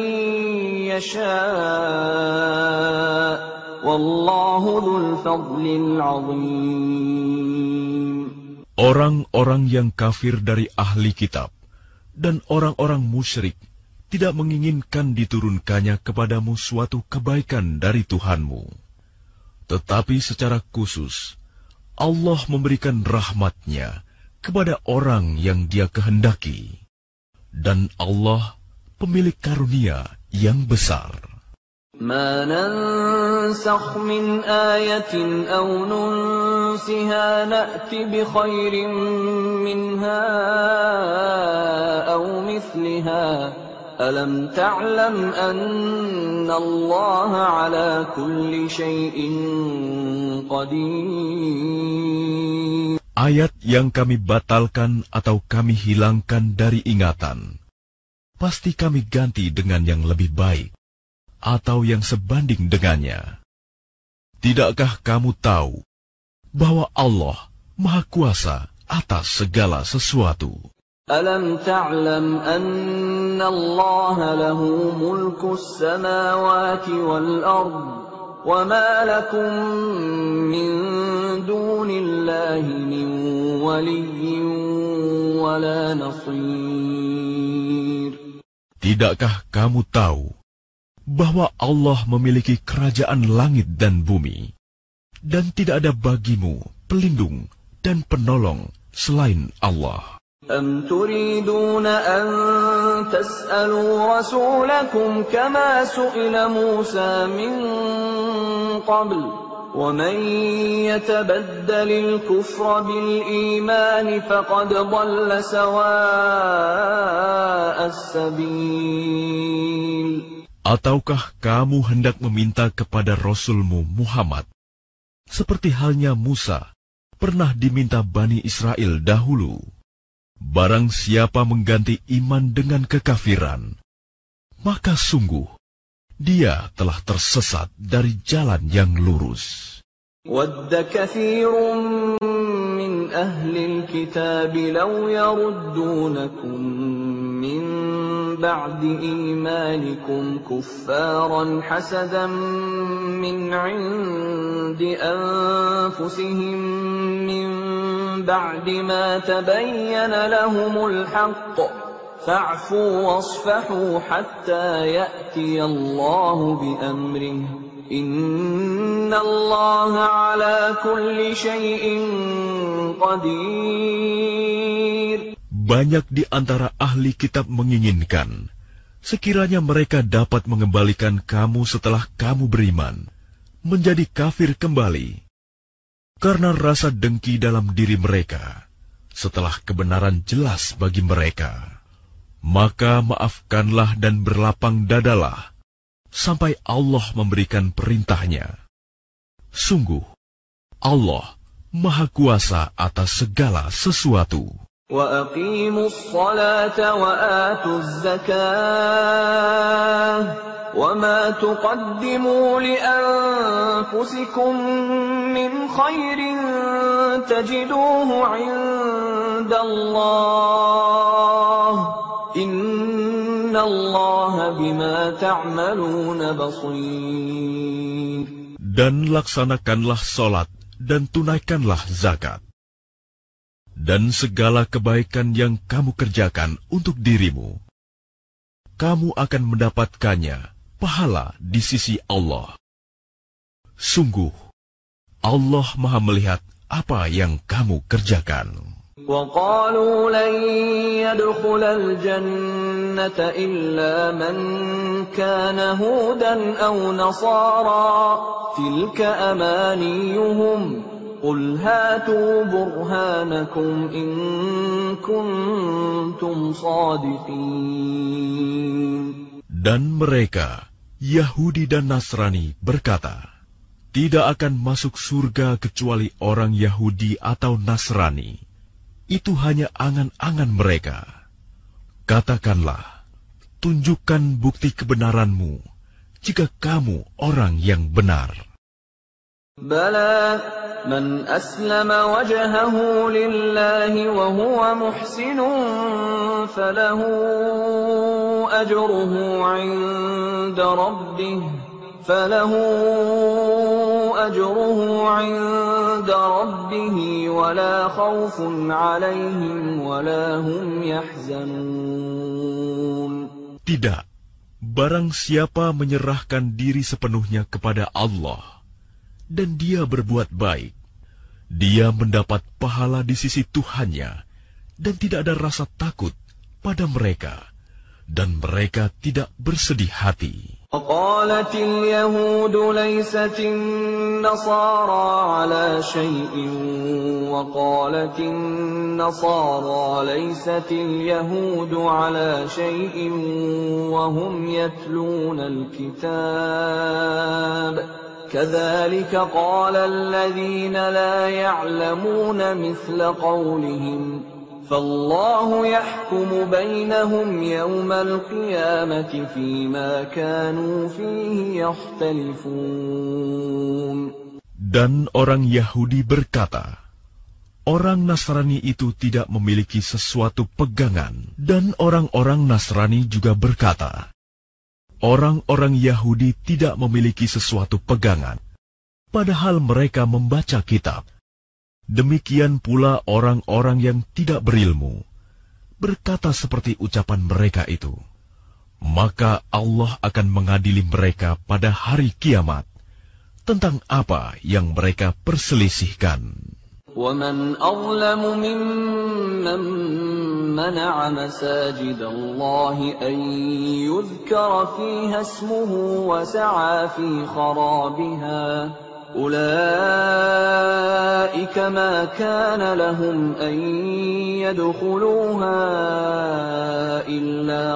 يشاء والله ذو الفضل العظيم. Orang-orang yang kafir dari ahli kitab dan orang-orang musyrik tidak menginginkan diturunkannya kepadamu suatu kebaikan dari Tuhanmu. Tetapi secara khusus, Allah memberikan rahmat-Nya kepada orang yang Dia kehendaki. Dan Allah pemilik karunia yang besar. ما ننسخ من آية أو ننسها نأت بخير منها أو مثلها ألم تعلم أن الله على كل شيء قدير. Ayat yang kami batalkan atau kami hilangkan dari ingatan, pasti kami ganti dengan yang lebih baik atau yang sebanding dengannya. Tidakkah kamu tahu bahwa Allah Maha Kuasa atas segala sesuatu? Alam ta'lam anna Allah lahu mulku as-samawati wal ard wa ma lakum min dunillahi min waliyyin wa la nasir. Tidakkah kamu tahu bahwa Allah memiliki kerajaan langit dan bumi, dan tidak ada bagimu pelindung dan penolong selain Allah? Am turiduna an tas'alu rasulakum kama su'ila Musa min qabl wa man yatabaddalil kufra bil iman faqad dhalla sawa'as sabil. Ataukah kamu hendak meminta kepada Rasulmu Muhammad, seperti halnya Musa pernah diminta Bani Israel dahulu? Barang siapa mengganti iman dengan kekafiran, maka sungguh dia telah tersesat dari jalan yang lurus. Wadda kathirun min ahlil kitab law yaruddunakum min ba'di imanikum kuffaran hasadan min 'indi anfusihim min ba'di ma tabayyana lahumul haqq fa'fu wasfahu hatta ya'tiya Allahu bi amrihi inna Allaha 'ala kulli syai'in qadir. Banyak di antara ahli kitab menginginkan, sekiranya mereka dapat mengembalikan kamu setelah kamu beriman, menjadi kafir kembali, karena rasa dengki dalam diri mereka, setelah kebenaran jelas bagi mereka. Maka maafkanlah dan berlapang dadalah, sampai Allah memberikan perintahnya. Sungguh, Allah Maha Kuasa atas segala sesuatu. وَأَقِيمُوا الصَّلَاةَ وَآتُوا الزَّكَاةَ وَمَا تُقَدِّمُوا لِأَنفُسِكُم مِّنْ خَيْرٍ تَجِدُوهُ عِندَ اللَّهِ إِنَّ اللَّهَ بِمَا تَعْمَلُونَ بَصِيرٌ. Dan laksanakanlah solat dan tunaikanlah zakat. Dan segala kebaikan yang kamu kerjakan untuk dirimu, kamu akan mendapatkannya pahala di sisi Allah. Sungguh, Allah Maha melihat apa yang kamu kerjakan. وَقَالُوا لَن يَدْخُلَ الْجَنَّةَ إِلَّا مَنْ كَانَ هُودًا أَوْ نَصَارَى تِلْكَ أَمَانِيُّهُمْ قُلْ هَاتُوا بُرْهَانَكُمْ إِن كُنتُمْ صَادِقِينَ. Dan mereka, Yahudi dan Nasrani, berkata, tidak akan masuk surga kecuali orang Yahudi atau Nasrani. Itu hanya angan-angan mereka. Katakanlah, tunjukkan bukti kebenaranmu, jika kamu orang yang benar. Bala من أسلم وجهه لله وهو محسن فله أجره عند ربه فله أجره عند ربه ولا خوف عليهم ولا هم يحزنون. Tidak, barang siapa menyerahkan diri sepenuhnya kepada Allah dan dia berbuat baik, dia mendapat pahala di sisi Tuhannya dan tidak ada rasa takut pada mereka dan mereka tidak bersedih hati. وقالت اليهود ليست النصارى على شيء وقالت النصارى ليست اليهود على شيء وهم يتلون الكتاب كذلك قال الذين لا يعلمون مثل قولهم فالله يحكم بينهم يوم القيامة فيما كانوا فيه يختلفون. Dan orang Yahudi berkata, orang Nasrani itu tidak memiliki sesuatu pegangan, dan orang-orang Nasrani juga berkata, orang-orang Yahudi tidak memiliki sesuatu pegangan, padahal mereka membaca kitab. Demikian pula orang-orang yang tidak berilmu berkata seperti ucapan mereka itu. Maka Allah akan mengadili mereka pada hari kiamat tentang apa yang mereka perselisihkan. وَمَنْ أَظْلَمُ مِمَّنْ مَنَعَ مَسَاجِدَ اللَّهِ أَنْ يُذْكَرَ فِيهَا اسْمُهُ وَسَعَى فِي خَرَابِهَا أُولَئِكَ مَا كَانَ لَهُمْ أَنْ يَدْخُلُوهَا إِلَّا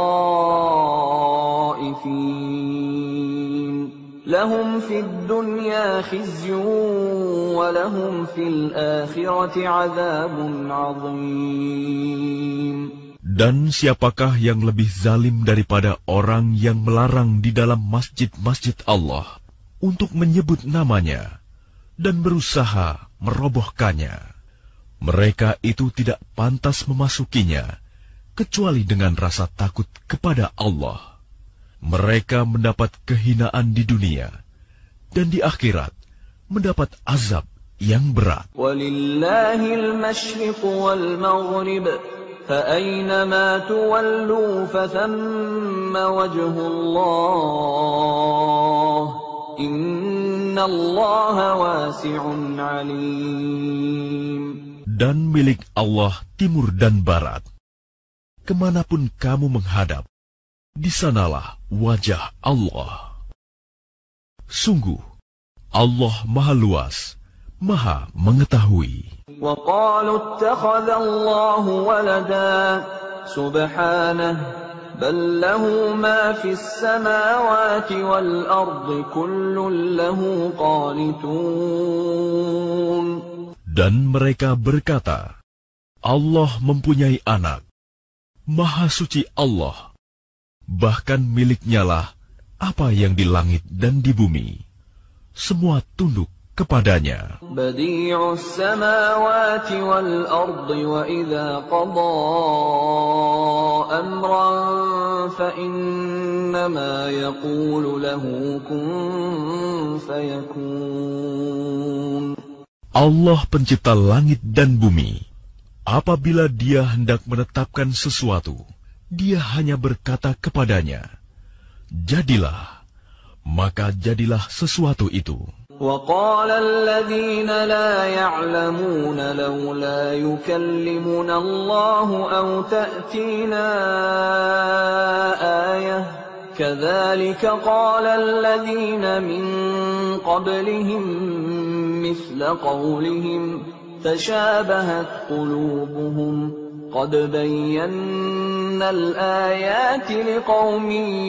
خَائِفِينَ لَهُمْ فِي الدُّنْيَا خِزْيٌ وَلَهُمْ فِي الْآخِرَةِ عَذَابٌ عَظِيمٌ. Dan siapakah yang lebih zalim daripada orang yang melarang di dalam masjid-masjid Allah untuk menyebut namanya dan berusaha merobohkannya? Mereka itu tidak pantas memasukinya kecuali dengan rasa takut kepada Allah. Mereka mendapat kehinaan di dunia dan di akhirat mendapat azab yang berat. Walillahil masyriq wal maghrib fa aynama tuwallu fathamma wajhullah innallaha wasi'un alim. Dan milik Allah timur dan barat. Kemanapun kamu menghadap, di sanalah wajah Allah. Sungguh, Allah Maha Luas, Maha Mengetahui. وَقَالُوا اتَّخَذَ اللَّهُ وَلَدًا سُبْحَانَهُ بَل لَّهُ مَا فِي السَّمَاوَاتِ وَالْأَرْضِ كُلٌّ لَّهُ قَانِتُونَ. Dan mereka berkata, Allah mempunyai anak. Maha suci Allah. Bahkan miliknya lah apa yang di langit dan di bumi. Semua tunduk kepadanya. Badi'us samawati wal ardi wa idza qada amran fa innama yaqulu lahu kun fayakun. Allah pencipta langit dan bumi. Apabila Dia hendak menetapkan sesuatu, Dia hanya berkata kepadanya, jadilah, maka jadilah sesuatu itu. وَقَالَ الَّذِينَ لَا يَعْلَمُونَ لَوْلَا يُكَلِّمُنَا اللَّهُ أَوْ تَأْتِينَا آيَةٌ كَذَلِكَ قَالَ الَّذِينَ مِنْ قَبْلِهِمْ مِثْلَ قَوْلِهِمْ تَشَابَهَتْ قُلُوبُهُمْ قَدْ بَيَّنَّا الْآيَاتِ لِقَوْمٍ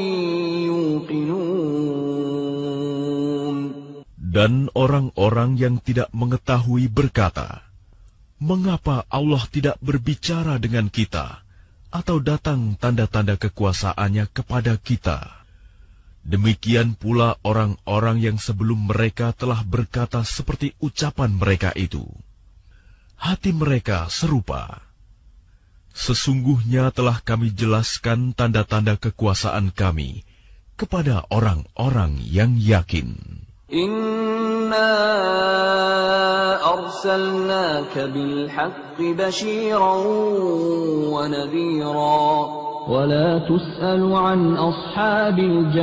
يُوقِنُونَ. Dan orang-orang yang tidak mengetahui berkata, mengapa Allah tidak berbicara dengan kita atau datang tanda-tanda kekuasaannya kepada kita? Demikian pula orang-orang yang sebelum mereka telah berkata seperti ucapan mereka itu. Hati mereka serupa. Sesungguhnya telah kami jelaskan tanda-tanda kekuasaan kami kepada orang-orang yang yakin. Inna arsalnaka bilhaqqi bashiran wa nadhira. وَلَا تُسْأَلُ عَنْ أَصْحَابِ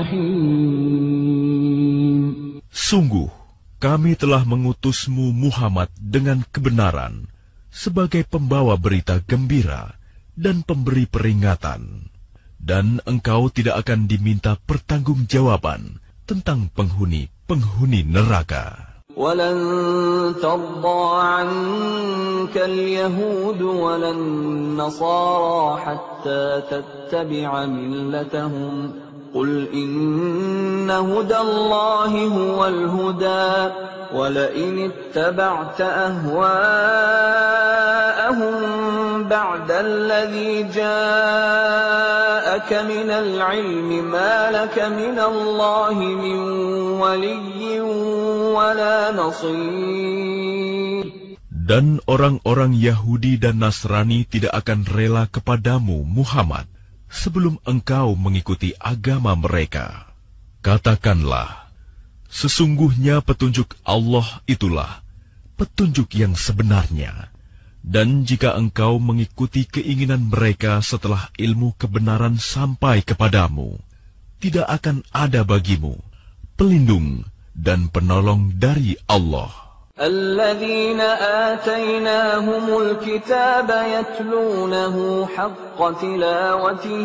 الْجَحِيمِ. Sungguh, kami telah mengutusmu Muhammad dengan kebenaran, sebagai pembawa berita gembira dan pemberi peringatan. Dan engkau tidak akan diminta pertanggungjawaban tentang penghuni-penghuni neraka. وَلَن تَرْضَىٰ عَنكَ الْيَهُودُ وَلَا النَّصَارَىٰ حَتَّىٰ تَتَّبِعَ مِلَّتَهُمْ قُلْ إِنَّ هُدَى اللَّهِ هُوَ الْهُدَىٰ وَلَئِنِ اتَّبَعْتَ أَهْوَاءَهُم بَعْدَ الَّذِي جَاءَكَ مِنَ الْعِلْمِ مَا لَكَ مِنَ اللَّهِ مِن وَلِيٍّ وَلَا نَصِيرٍ. Dan orang-orang Yahudi dan Nasrani tidak akan rela kepadamu, Muhammad, sebelum engkau mengikuti agama mereka. Katakanlah, sesungguhnya petunjuk Allah itulah petunjuk yang sebenarnya. Dan jika engkau mengikuti keinginan mereka setelah ilmu kebenaran sampai kepadamu, tidak akan ada bagimu pelindung dan penolong dari Allah. الذين آتيناهم الكتاب يتلونه حق تلاوته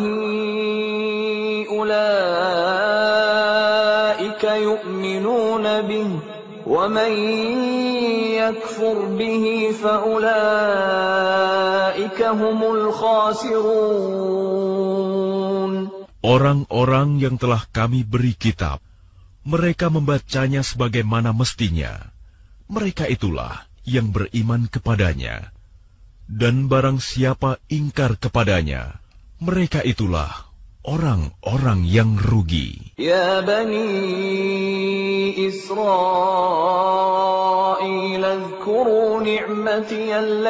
أولئك يؤمنون به ومن يكفر به فأولئك هم الخاسرون. Orang-orang yang telah kami beri kitab, mereka membacanya sebagaimana mestinya. Mereka itulah yang beriman kepadanya. Dan barang siapa ingkar kepadanya, mereka itulah orang-orang yang rugi. Ya Bani Israel, اذكروا نعمتي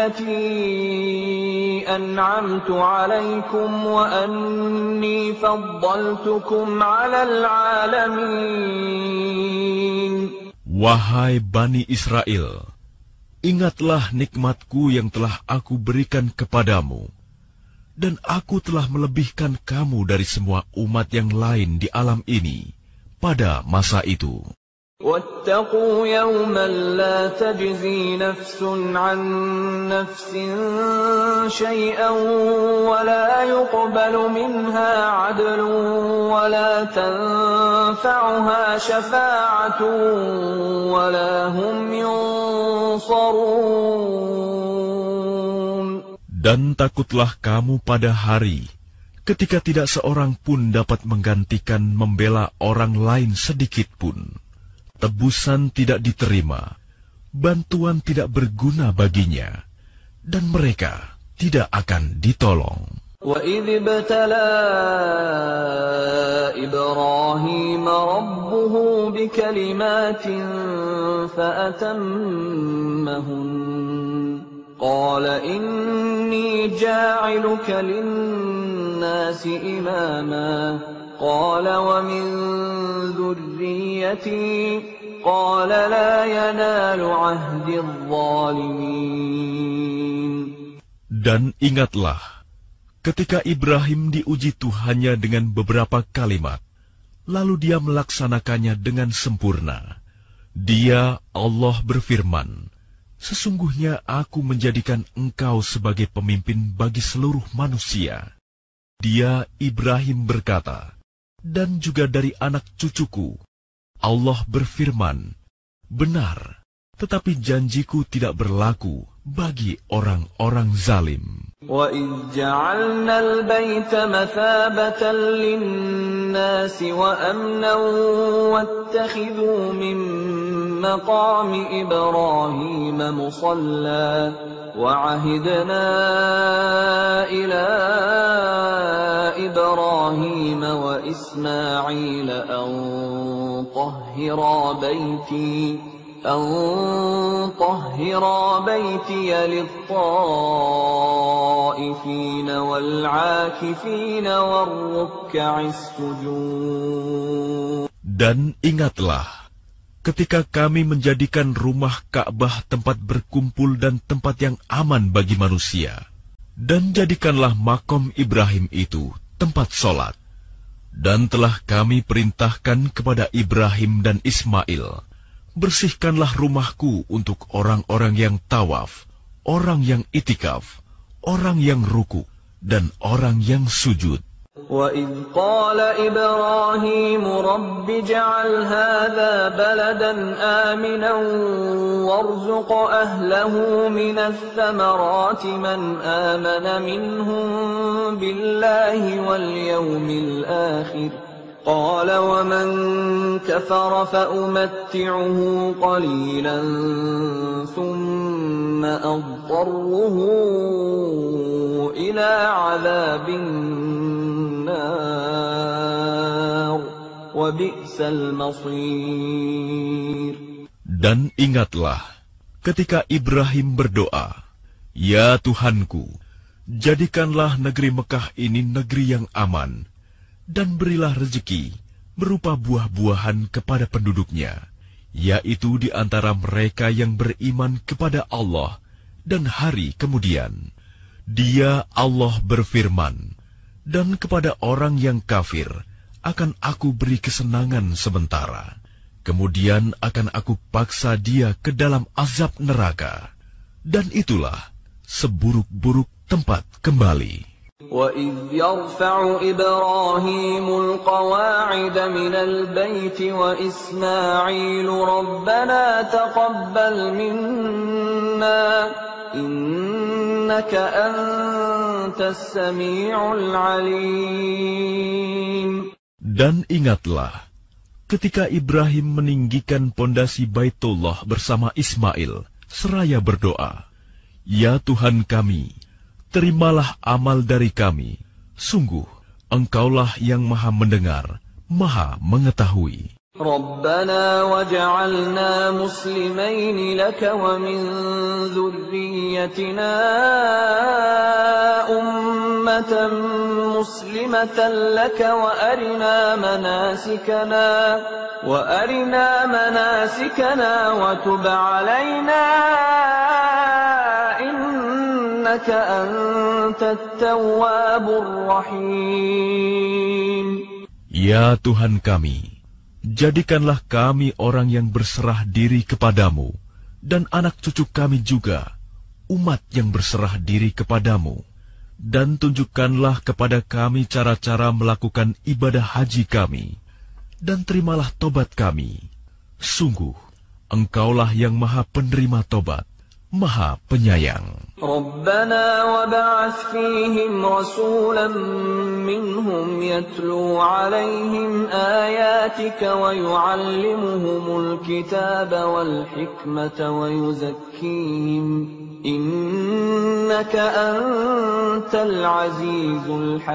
التي أنعمت عليكم وأني فضلتكم على العالمين. Wahai Bani Israel, ingatlah nikmatku yang telah aku berikan kepadamu, dan aku telah melebihkan kamu dari semua umat yang lain di alam ini pada masa itu. وَاتَّقُوا يَوْمًا لَا تَجْزِي نَفْسٌ عَن نَّفْسٍ شَيْئًا وَلَا يُقْبَلُ مِنْهَا عَدْلٌ وَلَا تَنفَعُهَا شَفَاعَةٌ وَلَا هُمْ يُنصَرُونَ. Dan takutlah kamu pada hari ketika tidak seorang pun dapat menggantikan membela orang lain sedikit pun. Tebusan tidak diterima, bantuan tidak berguna baginya, dan mereka tidak akan ditolong. وَإِذِ ابْتَلَىٰ إِبْرَاهِيمَ رَبُّهُ بِكَلِمَاتٍ فَأَتَمَّهُنَّ قَالَ إِنِّي جَاعِلُكَ لِلنَّاسِ إِمَامًا قال ومن ذريتي قال لا ينال عهد الظالمين. Dan ingatlah ketika Ibrahim diuji Tuhannya dengan beberapa kalimat, lalu dia melaksanakannya dengan sempurna. Dia, Allah berfirman, sesungguhnya aku menjadikan engkau sebagai pemimpin bagi seluruh manusia. Dia, Ibrahim berkata, dan juga dari anak cucuku. Allah berfirman, benar, tetapi janjiku tidak berlaku bagi orang-orang zalim. وَإِذْ جَعَلْنَا الْبَيْتَ مَثَابَةً لِلنَّاسِ وَأَمْنًا وَاتَّخِذُوا مِن مَّقَامِ إِبْرَاهِيمَ مُصَلًّى وَعَهِدْنَا إِلَىٰ إِبْرَاهِيمَ إبراهيم وإسماعيل أن طهرا بيتي أن طهرا بيتي للطائفين والعاكفين والركع السجود. Dan ingatlah, ketika kami menjadikan rumah Ka'bah tempat berkumpul dan tempat yang aman bagi manusia, dan jadikanlah makom Ibrahim itu tempat solat, dan telah kami perintahkan kepada Ibrahim dan Ismail, bersihkanlah rumahku untuk orang-orang yang tawaf, orang yang itikaf, orang yang ruku, dan orang yang sujud. وَإِذْ قَالَ إِبْرَاهِيمُ رَبِّ اجْعَلْ هَذَا بَلَدًا آمِنًا وَارْزُقْ أَهْلَهُ مِنَ الثَّمَرَاتِ مَنْ آمَنَ مِنْهُمْ بِاللَّهِ وَالْيَوْمِ الْآخِرِ قَالَ وَمَنْ كَفَرَ فَأُمَتِّعُهُ قَلِيلًا ثُمَّ أَضْطَرُّهُ إِلَى عَذَابِ Dan ingatlah ketika Ibrahim berdoa, "Ya Tuhanku, jadikanlah negeri Mekah ini negeri yang aman, dan berilah rezeki berupa buah-buahan kepada penduduknya, yaitu di antara mereka yang beriman kepada Allah dan hari kemudian." Dia Allah berfirman, "Dan kepada orang yang kafir akan aku beri kesenangan sementara, kemudian akan aku paksa dia ke dalam azab neraka, dan itulah seburuk-buruk tempat kembali." وَإِذْ يَرْفَعُ إِبْرَاهِيمُ الْقَوَاعِدَ مِنَ الْبَيْتِ وَإِسْمَاعِيلُ رَبَّنَا تَقَبَّلْ مِنَّا إِنَّكَ أَنْتَ السَّمِيعُ الْعَلِيمُ. Dan ingatlah, ketika Ibrahim meninggikan pondasi Baitullah bersama Ismail, seraya berdoa, "Ya Tuhan kami, terimalah amal dari kami. Sungguh, Engkaulah yang Maha Mendengar, Maha Mengetahui." رَبَّنَا وَاجْعَلْنَا مُسْلِمَيْنِ لَكَ وَمِنْ ذُرِّيَّتِنَا أُمَّةً مُسْلِمَةً لَكَ وَأَرِنَا مَنَاسِكَنَا وَأَرِنَا مَنَاسِكَنَا وَتُبْ عَلَيْنَا إِنَّكَ أَنْتَ التَّوَّابُ الرَّحِيمُ. Ya Tuhan kami, jadikanlah kami orang yang berserah diri kepadamu, dan anak cucu kami juga, umat yang berserah diri kepadamu. Dan tunjukkanlah kepada kami cara-cara melakukan ibadah haji kami, dan terimalah tobat kami. Sungguh, Engkaulah yang Maha Penerima Tobat, Maha Penyayang. رَبَّنَا وَابْعَثْ فِيهِمْ رَسُولًا مِّنْهُمْ يَتْلُو عَلَيْهِمْ آيَاتِكَ وَيُعَلِّمُهُمُ الْكِتَابَ وَالْحِكْمَةَ وَيُزَكِّيهِمْ إِنَّكَ أَنْتَ الْعَزِيزُ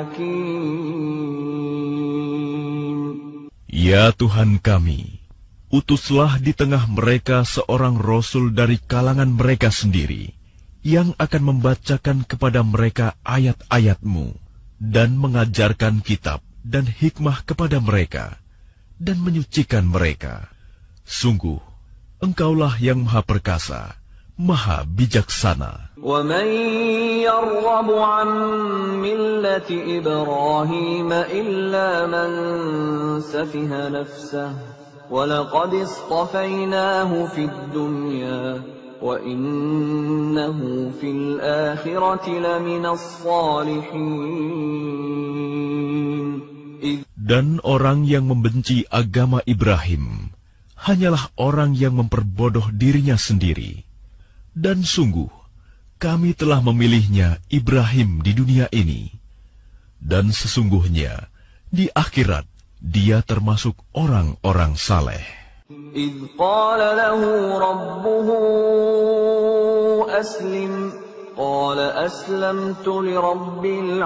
الْحَكِيمُ. Ya Tuhan kami, utuslah di tengah mereka seorang rasul dari kalangan mereka sendiri, yang akan membacakan kepada mereka ayat-ayat-Mu, dan mengajarkan kitab dan hikmah kepada mereka, dan menyucikan mereka. Sungguh, Engkaulah yang Maha Perkasa, Maha Bijaksana. وَمَنْ يَرْغَبُ عَنْ مِلَّةِ إِبْرَاهِيمَ إِلَّا مَنْ سَفِهَ نَفْسَهُ وَلَقَدِ اصْطَفَيْنَاهُ فِي الدُّنْيَا وَإِنَّهُ فِي الْآخِرَةِ لَمِنَ الصَّالِحِينَ. Dan orang yang membenci agama Ibrahim hanyalah orang yang memperbodoh dirinya sendiri. Dan sungguh, kami telah memilihnya Ibrahim di dunia ini. Dan sesungguhnya, di akhirat, dia termasuk orang-orang saleh. إِذْ قَالَ لَهُ رَبُّهُ أَسْلِمْ قال أسلمت لرب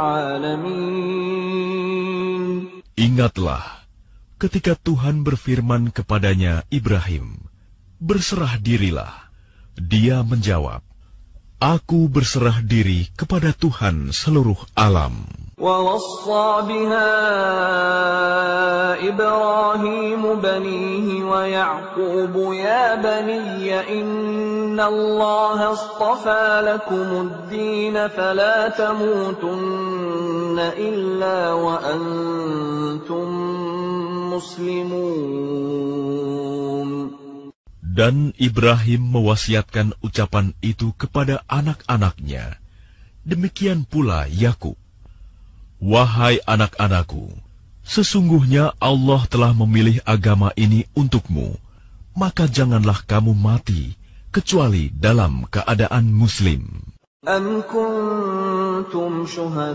العالمين. Ingatlah ketika Tuhan berfirman kepadanya, Ibrahim, berserah dirilah. Dia menjawab, Aku berserah diri kepada Tuhan seluruh alam. ووصى بها إبراهيم بنيه ويعقوب يا بني إن الله اصطفى لكم الدين فلا تموتن إلا وأنتم مسلمون. Dan Ibrahim mewasiatkan ucapan itu kepada anak-anaknya. Demikian pula Yakub. Wahai anak-anakku, sesungguhnya Allah telah memilih agama ini untukmu, maka janganlah kamu mati kecuali dalam keadaan muslim. أم كنتم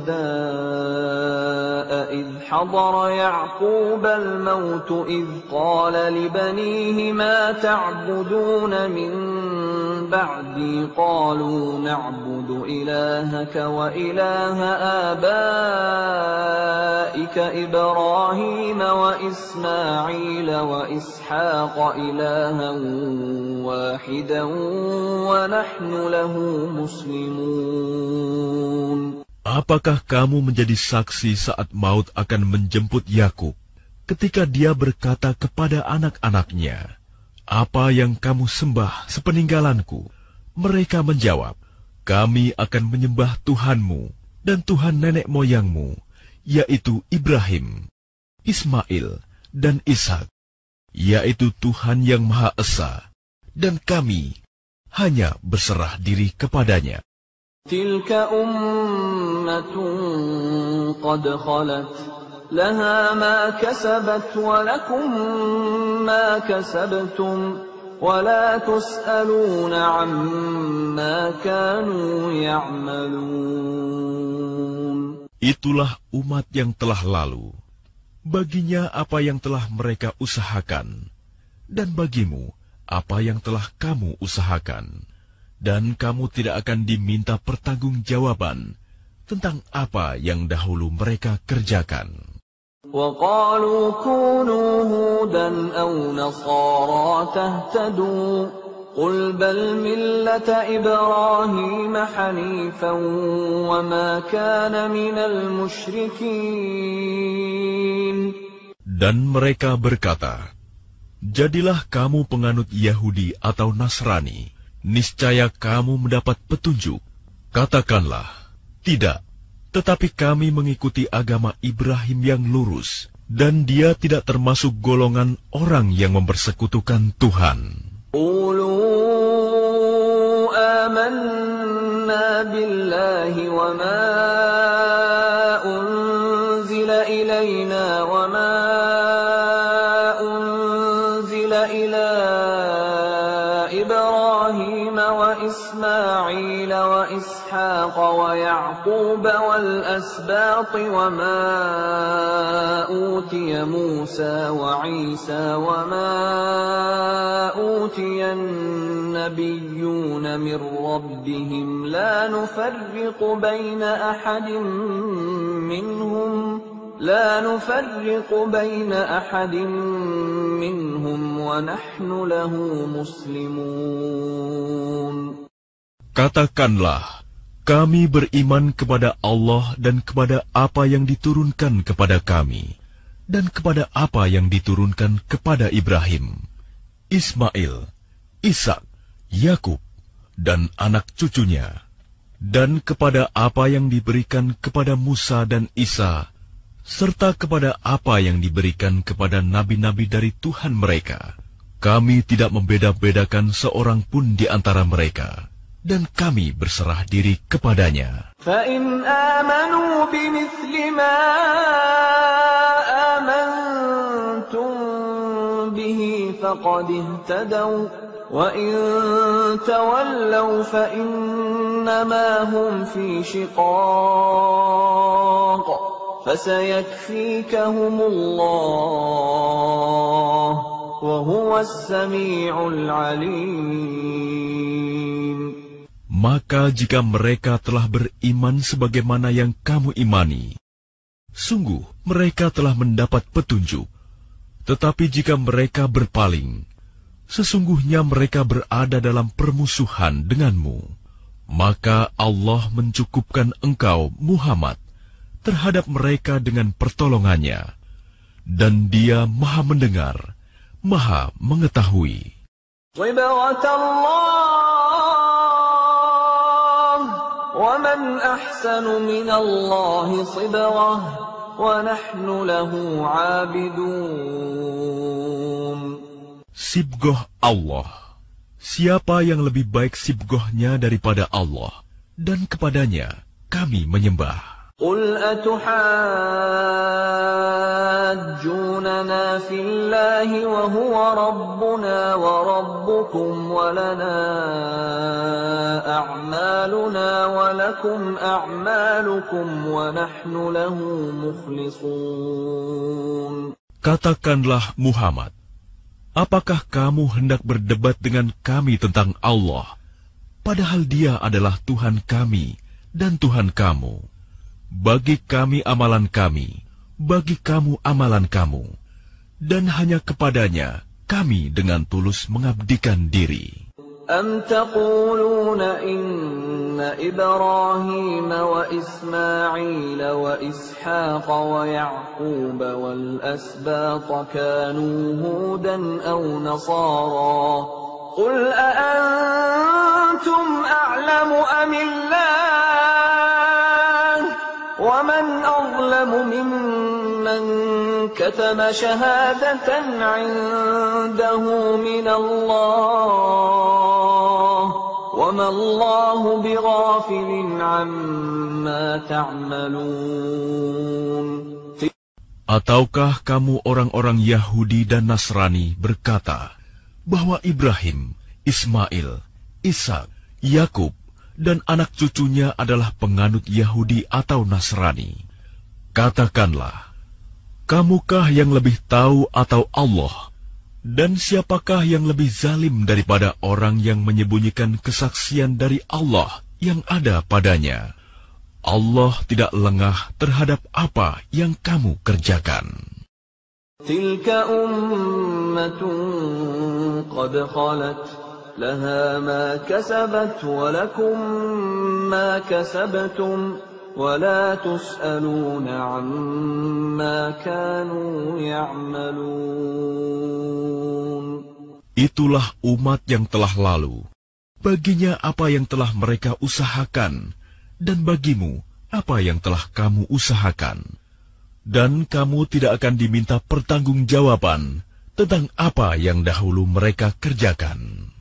شهداء إذ حضر يعقوب الموت إذ قال لبنيه ما تعبدون من بعدي قالوا نعبد إلهك وإله آبائك إبراهيم وإسماعيل وإسحاق إلها واحدا ونحن له مسلمون. Apakah kamu menjadi saksi saat maut akan menjemput Yakub, ketika dia berkata kepada anak-anaknya, Apa yang kamu sembah sepeninggalanku? Mereka menjawab, Kami akan menyembah Tuhanmu dan Tuhan nenek moyangmu, yaitu Ibrahim, Ismail, dan Ishak, yaitu Tuhan yang Maha Esa, dan kami hanya berserah diri kepadanya. Tilka ummatun qad khalat laha ma kasabat wa lakum ma kasabtum wa la tus'aluna amma kanu ya'malun. Itulah umat yang telah lalu. Baginya apa yang telah mereka usahakan, dan bagimu apa yang telah kamu usahakan. Dan kamu tidak akan diminta pertanggungjawaban tentang apa yang dahulu mereka kerjakan. وَقَالُوا كُونُوا هُودًا أَوْ نَصَارَىٰ تَهْتَدُوا قُلْ بَلْ مِلَّةَ إِبْرَاهِيمَ حَنِيفًا وَمَا كَانَ مِنَ الْمُشْرِكِينَ. Dan mereka berkata, Jadilah kamu penganut Yahudi atau Nasrani, niscaya kamu mendapat petunjuk. Katakanlah, tidak, tetapi kami mengikuti agama Ibrahim yang lurus, dan dia tidak termasuk golongan orang yang mempersekutukan Tuhan. Qulu amanna billahi wa ma unzila ilayna wa ma unzila ila Ibrahim wa Ismail wa Ishaq wa Ya'qub wal asbaq wa ma utiya Musa wa Isa wa ma utiya an-nabiyyuna min rabbihim la nufarriqu baina ahadin minhum لا نفرق بين أحد منهم ونحن له مسلمون. Katakanlah, kami beriman kepada Allah dan kepada apa yang diturunkan kepada kami, dan kepada apa yang diturunkan kepada Ibrahim, Ismail, Ishak, Yakub, dan anak cucunya, dan kepada apa yang diberikan kepada Musa dan Isa, serta kepada apa yang diberikan kepada nabi-nabi dari Tuhan mereka. Kami tidak membeda-bedakan seorang pun di antara mereka, dan kami berserah diri kepadanya. فَإِنْ آمَنُوا بِمِثْلِ مَا آمَنْتُمْ بِهِ فَقَدِ اهْتَدَوْا وَإِنْ تَوَلَّوْا فَإِنَّمَا هُمْ فِي شِقَاقٍ فَسَيَكْفِيكَهُمُ اللَّهُ وَهُوَ السَّمِيعُ الْعَلِيمُ. Maka jika mereka telah beriman sebagaimana yang kamu imani, sungguh mereka telah mendapat petunjuk. Tetapi jika mereka berpaling, sesungguhnya mereka berada dalam permusuhan denganmu. Maka Allah mencukupkan engkau, Muhammad, terhadap mereka dengan pertolongannya. Dan Dia Maha Mendengar, Maha Mengetahui. وَمَنْ أَحْسَنُ مِنَ اللَّهِ صِبْغَةً وَنَحْنُ لَهُ عَابِدُونَ. Sibgoh Allah. Siapa yang lebih baik sibgohnya daripada Allah, dan kepadanya kami menyembah. قُلْ أَتُحَاجُّونَنَا فِي اللَّهِ وَهُوَ رَبُّنَا وَرَبُّكُمْ وَلَنَا أَعْمَالُنَا وَلَكُمْ أَعْمَالُكُمْ وَنَحْنُ لَهُ مُخْلِصُونَ. Katakanlah Muhammad, apakah kamu hendak berdebat dengan kami tentang Allah, padahal Dia adalah Tuhan kami dan Tuhan kamu? Bagi kami amalan kami, bagi kamu amalan kamu, dan hanya kepadanya kami dengan tulus mengabdikan diri. أَمْ تَقُولُونَ إِنَّ إِبْرَاهِيمَ وَإِسْمَاعِيلَ وَإِسْحَاقَ وَيَعْقُوبَ وَالْأَسْبَاطَ كَانُوا هُودًا أَوْ نَصَارَى قُلْ أَأَنْتُمْ أَعْلَمُ أَمِ اللَّهُ وَمَنْ أَظْلَمُ مِمَّنْ كَتَمَ شَهَادَةً عِنْدَهُ مِنَ اللَّهِ وَمَا اللَّهُ بِغَافِلٍ عَمَّا تَعْمَلُونَ. Ataukah kamu orang-orang Yahudi dan Nasrani berkata bahwa Ibrahim, Ismail, Ishak, Yakub, dan anak cucunya adalah penganut Yahudi atau Nasrani? Katakanlah, kamukah yang lebih tahu atau Allah? Dan siapakah yang lebih zalim daripada orang yang menyembunyikan kesaksian dari Allah yang ada padanya? Allah tidak lengah terhadap apa yang kamu kerjakan. Tilka ummatun qad khalat laha ma kasabat wa lakum ma kasabtum wa la tus'aluna amma kanu ya'malun. Itulah umat yang telah lalu. Baginya apa yang telah mereka usahakan, dan bagimu apa yang telah kamu usahakan. Dan kamu tidak akan diminta pertanggungjawaban tentang apa yang dahulu mereka kerjakan.